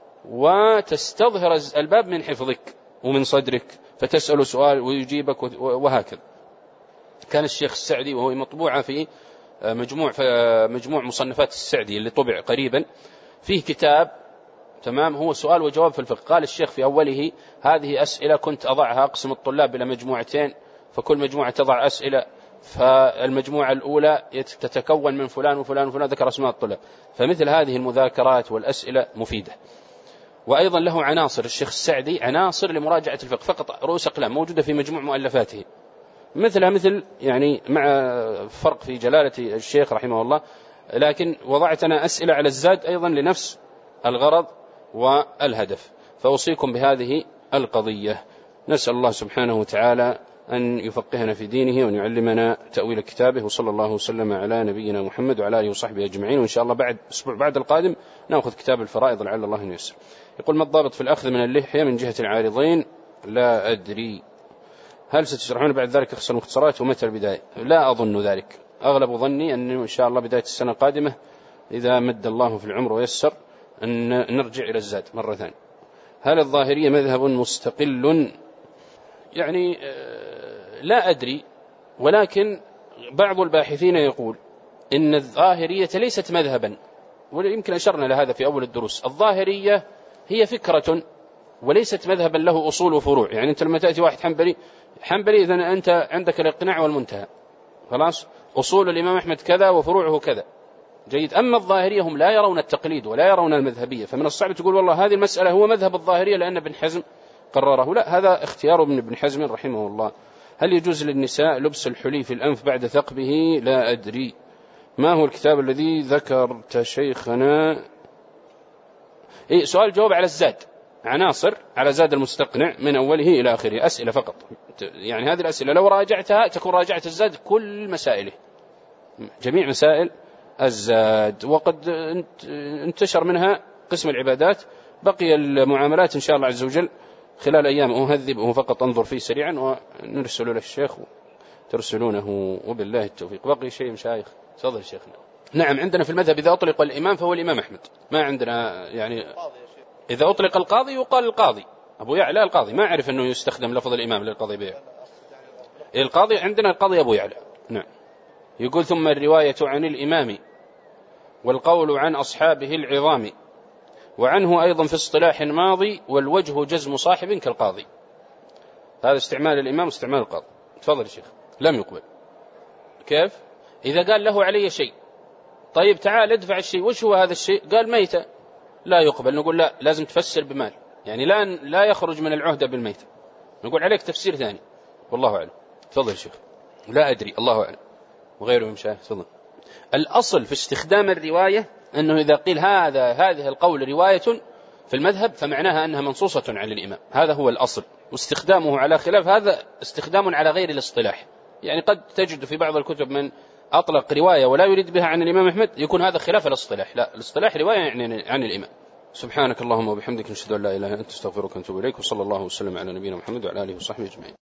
Speaker 1: وتستظهر الباب من حفظك ومن صدرك، فتسأل سؤال ويجيبك وهكذا. كان الشيخ السعدي وهو مطبوعة في مجموع في مجموع مصنفات السعدي اللي طبع قريبا، فيه كتاب تمام هو سؤال وجواب في الفقه. قال الشيخ في أوله هذه أسئلة كنت أضعها أقسم الطلاب إلى مجموعتين، فكل مجموعة تضع أسئلة، فالمجموعة الأولى تتكون من فلان وفلان وفلان، ذكر أسماء الطلاب. فمثل هذه المذاكرات والأسئلة مفيدة. وأيضا له عناصر الشيخ السعدي، عناصر لمراجعة الفقه فقط، رؤوس أقلام موجودة في مجموع مؤلفاته، مثلها مثل يعني مع فرق في جلالة الشيخ رحمه الله، لكن وضعتنا أسئلة على الزاد أيضا لنفس الغرض والهدف. فأوصيكم بهذه القضية. نسأل الله سبحانه وتعالى أن يفقهنا في دينه وأن يعلمنا تأويل كتابه، وصلى الله وسلم على نبينا محمد وعلى آله وصحبه أجمعين. وإن شاء الله بعد أسبوع بعد القادم نأخذ كتاب الفرائض لعل الله أن ييسر. يقول ما الضابط في الأخذ من اللحية من جهة العارضين؟ لا أدري. هل ستشرحون بعد ذلك أخصر المختصرات ومتى البداية؟ لا أظن ذلك، أغلب ظني أن إن شاء الله بداية السنة القادمة إذا مد الله في العمر ويسر أن نرجع إلى الزاد مرة ثانية. هل الظاهرية مذهب مستقل؟ يعني لا أدري، ولكن بعض الباحثين يقول إن الظاهرية ليست مذهبا، ويمكن أشرنا لهذا في أول الدروس. الظاهرية هي فكرة وليست مذهبا له أصول وفروع. يعني أنت لما تأتي واحد حنبلي حنبلي إذن أنت عندك الاقتناع والمنتهى، خلاص أصول الإمام أحمد كذا وفروعه كذا، جيد. أما الظاهرية هم لا يرون التقليد ولا يرون المذهبية، فمن الصعب تقول والله هذه المسألة هو مذهب الظاهرية لأن ابن حزم قرره، لا، هذا اختيار من ابن حزم رحمه الله. هل يجوز للنساء لبس الحلي في الأنف بعد ثقبه؟ لا أدري. ما هو الكتاب الذي ذكرت شيخنا؟ إيه، سؤال جواب على الزاد، عناصر على زاد المستقنع من أوله إلى آخره، أسئلة فقط. يعني هذه الأسئلة لو راجعتها تكون راجعت الزاد كل مسائله، جميع مسائل الزاد. وقد انتشر منها قسم العبادات، بقي المعاملات إن شاء الله عز وجل خلال أيام أهذبه فقط أنظر فيه سريعا ونرسل للشيخ ترسلونه، وبالله التوفيق. بقي شيء مشايخ؟ تفضل شيخنا. نعم، عندنا في المذهب إذا أطلق الإمام فهو الإمام أحمد، ما عندنا يعني إذا أطلق القاضي يقال القاضي أبو يعلى القاضي، ما أعرف أنه يستخدم لفظ الإمام للقاضي بيع. القاضي عندنا القاضي أبو يعلى. نعم. يقول ثم الرواية عن الإمام والقول عن أصحابه العظام، وعنه أيضا في اصطلاح ماضي، والوجه جزم صاحب كالقاضي. هذا استعمال الإمام واستعمال القاضي. تفضل الشيخ. لم يقبل. كيف؟ إذا قال له علي شيء، طيب تعال ادفع الشيء، وش هو هذا الشيء؟ قال ميتة، لا يقبل. نقول لا، لازم تفسر بمال، يعني لا لا يخرج من العهدة بالميتة. نقول عليك تفسير ثاني، والله أعلم. تفضل شيخ. لا أدري، الله أعلم. وغيره من مشايخ. تفضل. الأصل في استخدام الرواية أنه إذا قيل هذا هذه القول رواية في المذهب فمعناها أنها منصوصة عن الإمام، هذا هو الأصل. واستخدامه على خلاف هذا استخدام على غير الاصطلاح. يعني قد تجد في بعض الكتب من أطلق رواية ولا يريد بها عن الإمام أحمد، يكون هذا خلاف الاصطلاح. لا، الاصطلاح رواية يعني عن الإمام. سبحانك اللهم وبحمدك، نشهد أن لا إله إلا أنت، استغفرك ونتوب إليك، وصلى الله وسلم على نبينا محمد وعلى آله وصحبه أجمعين.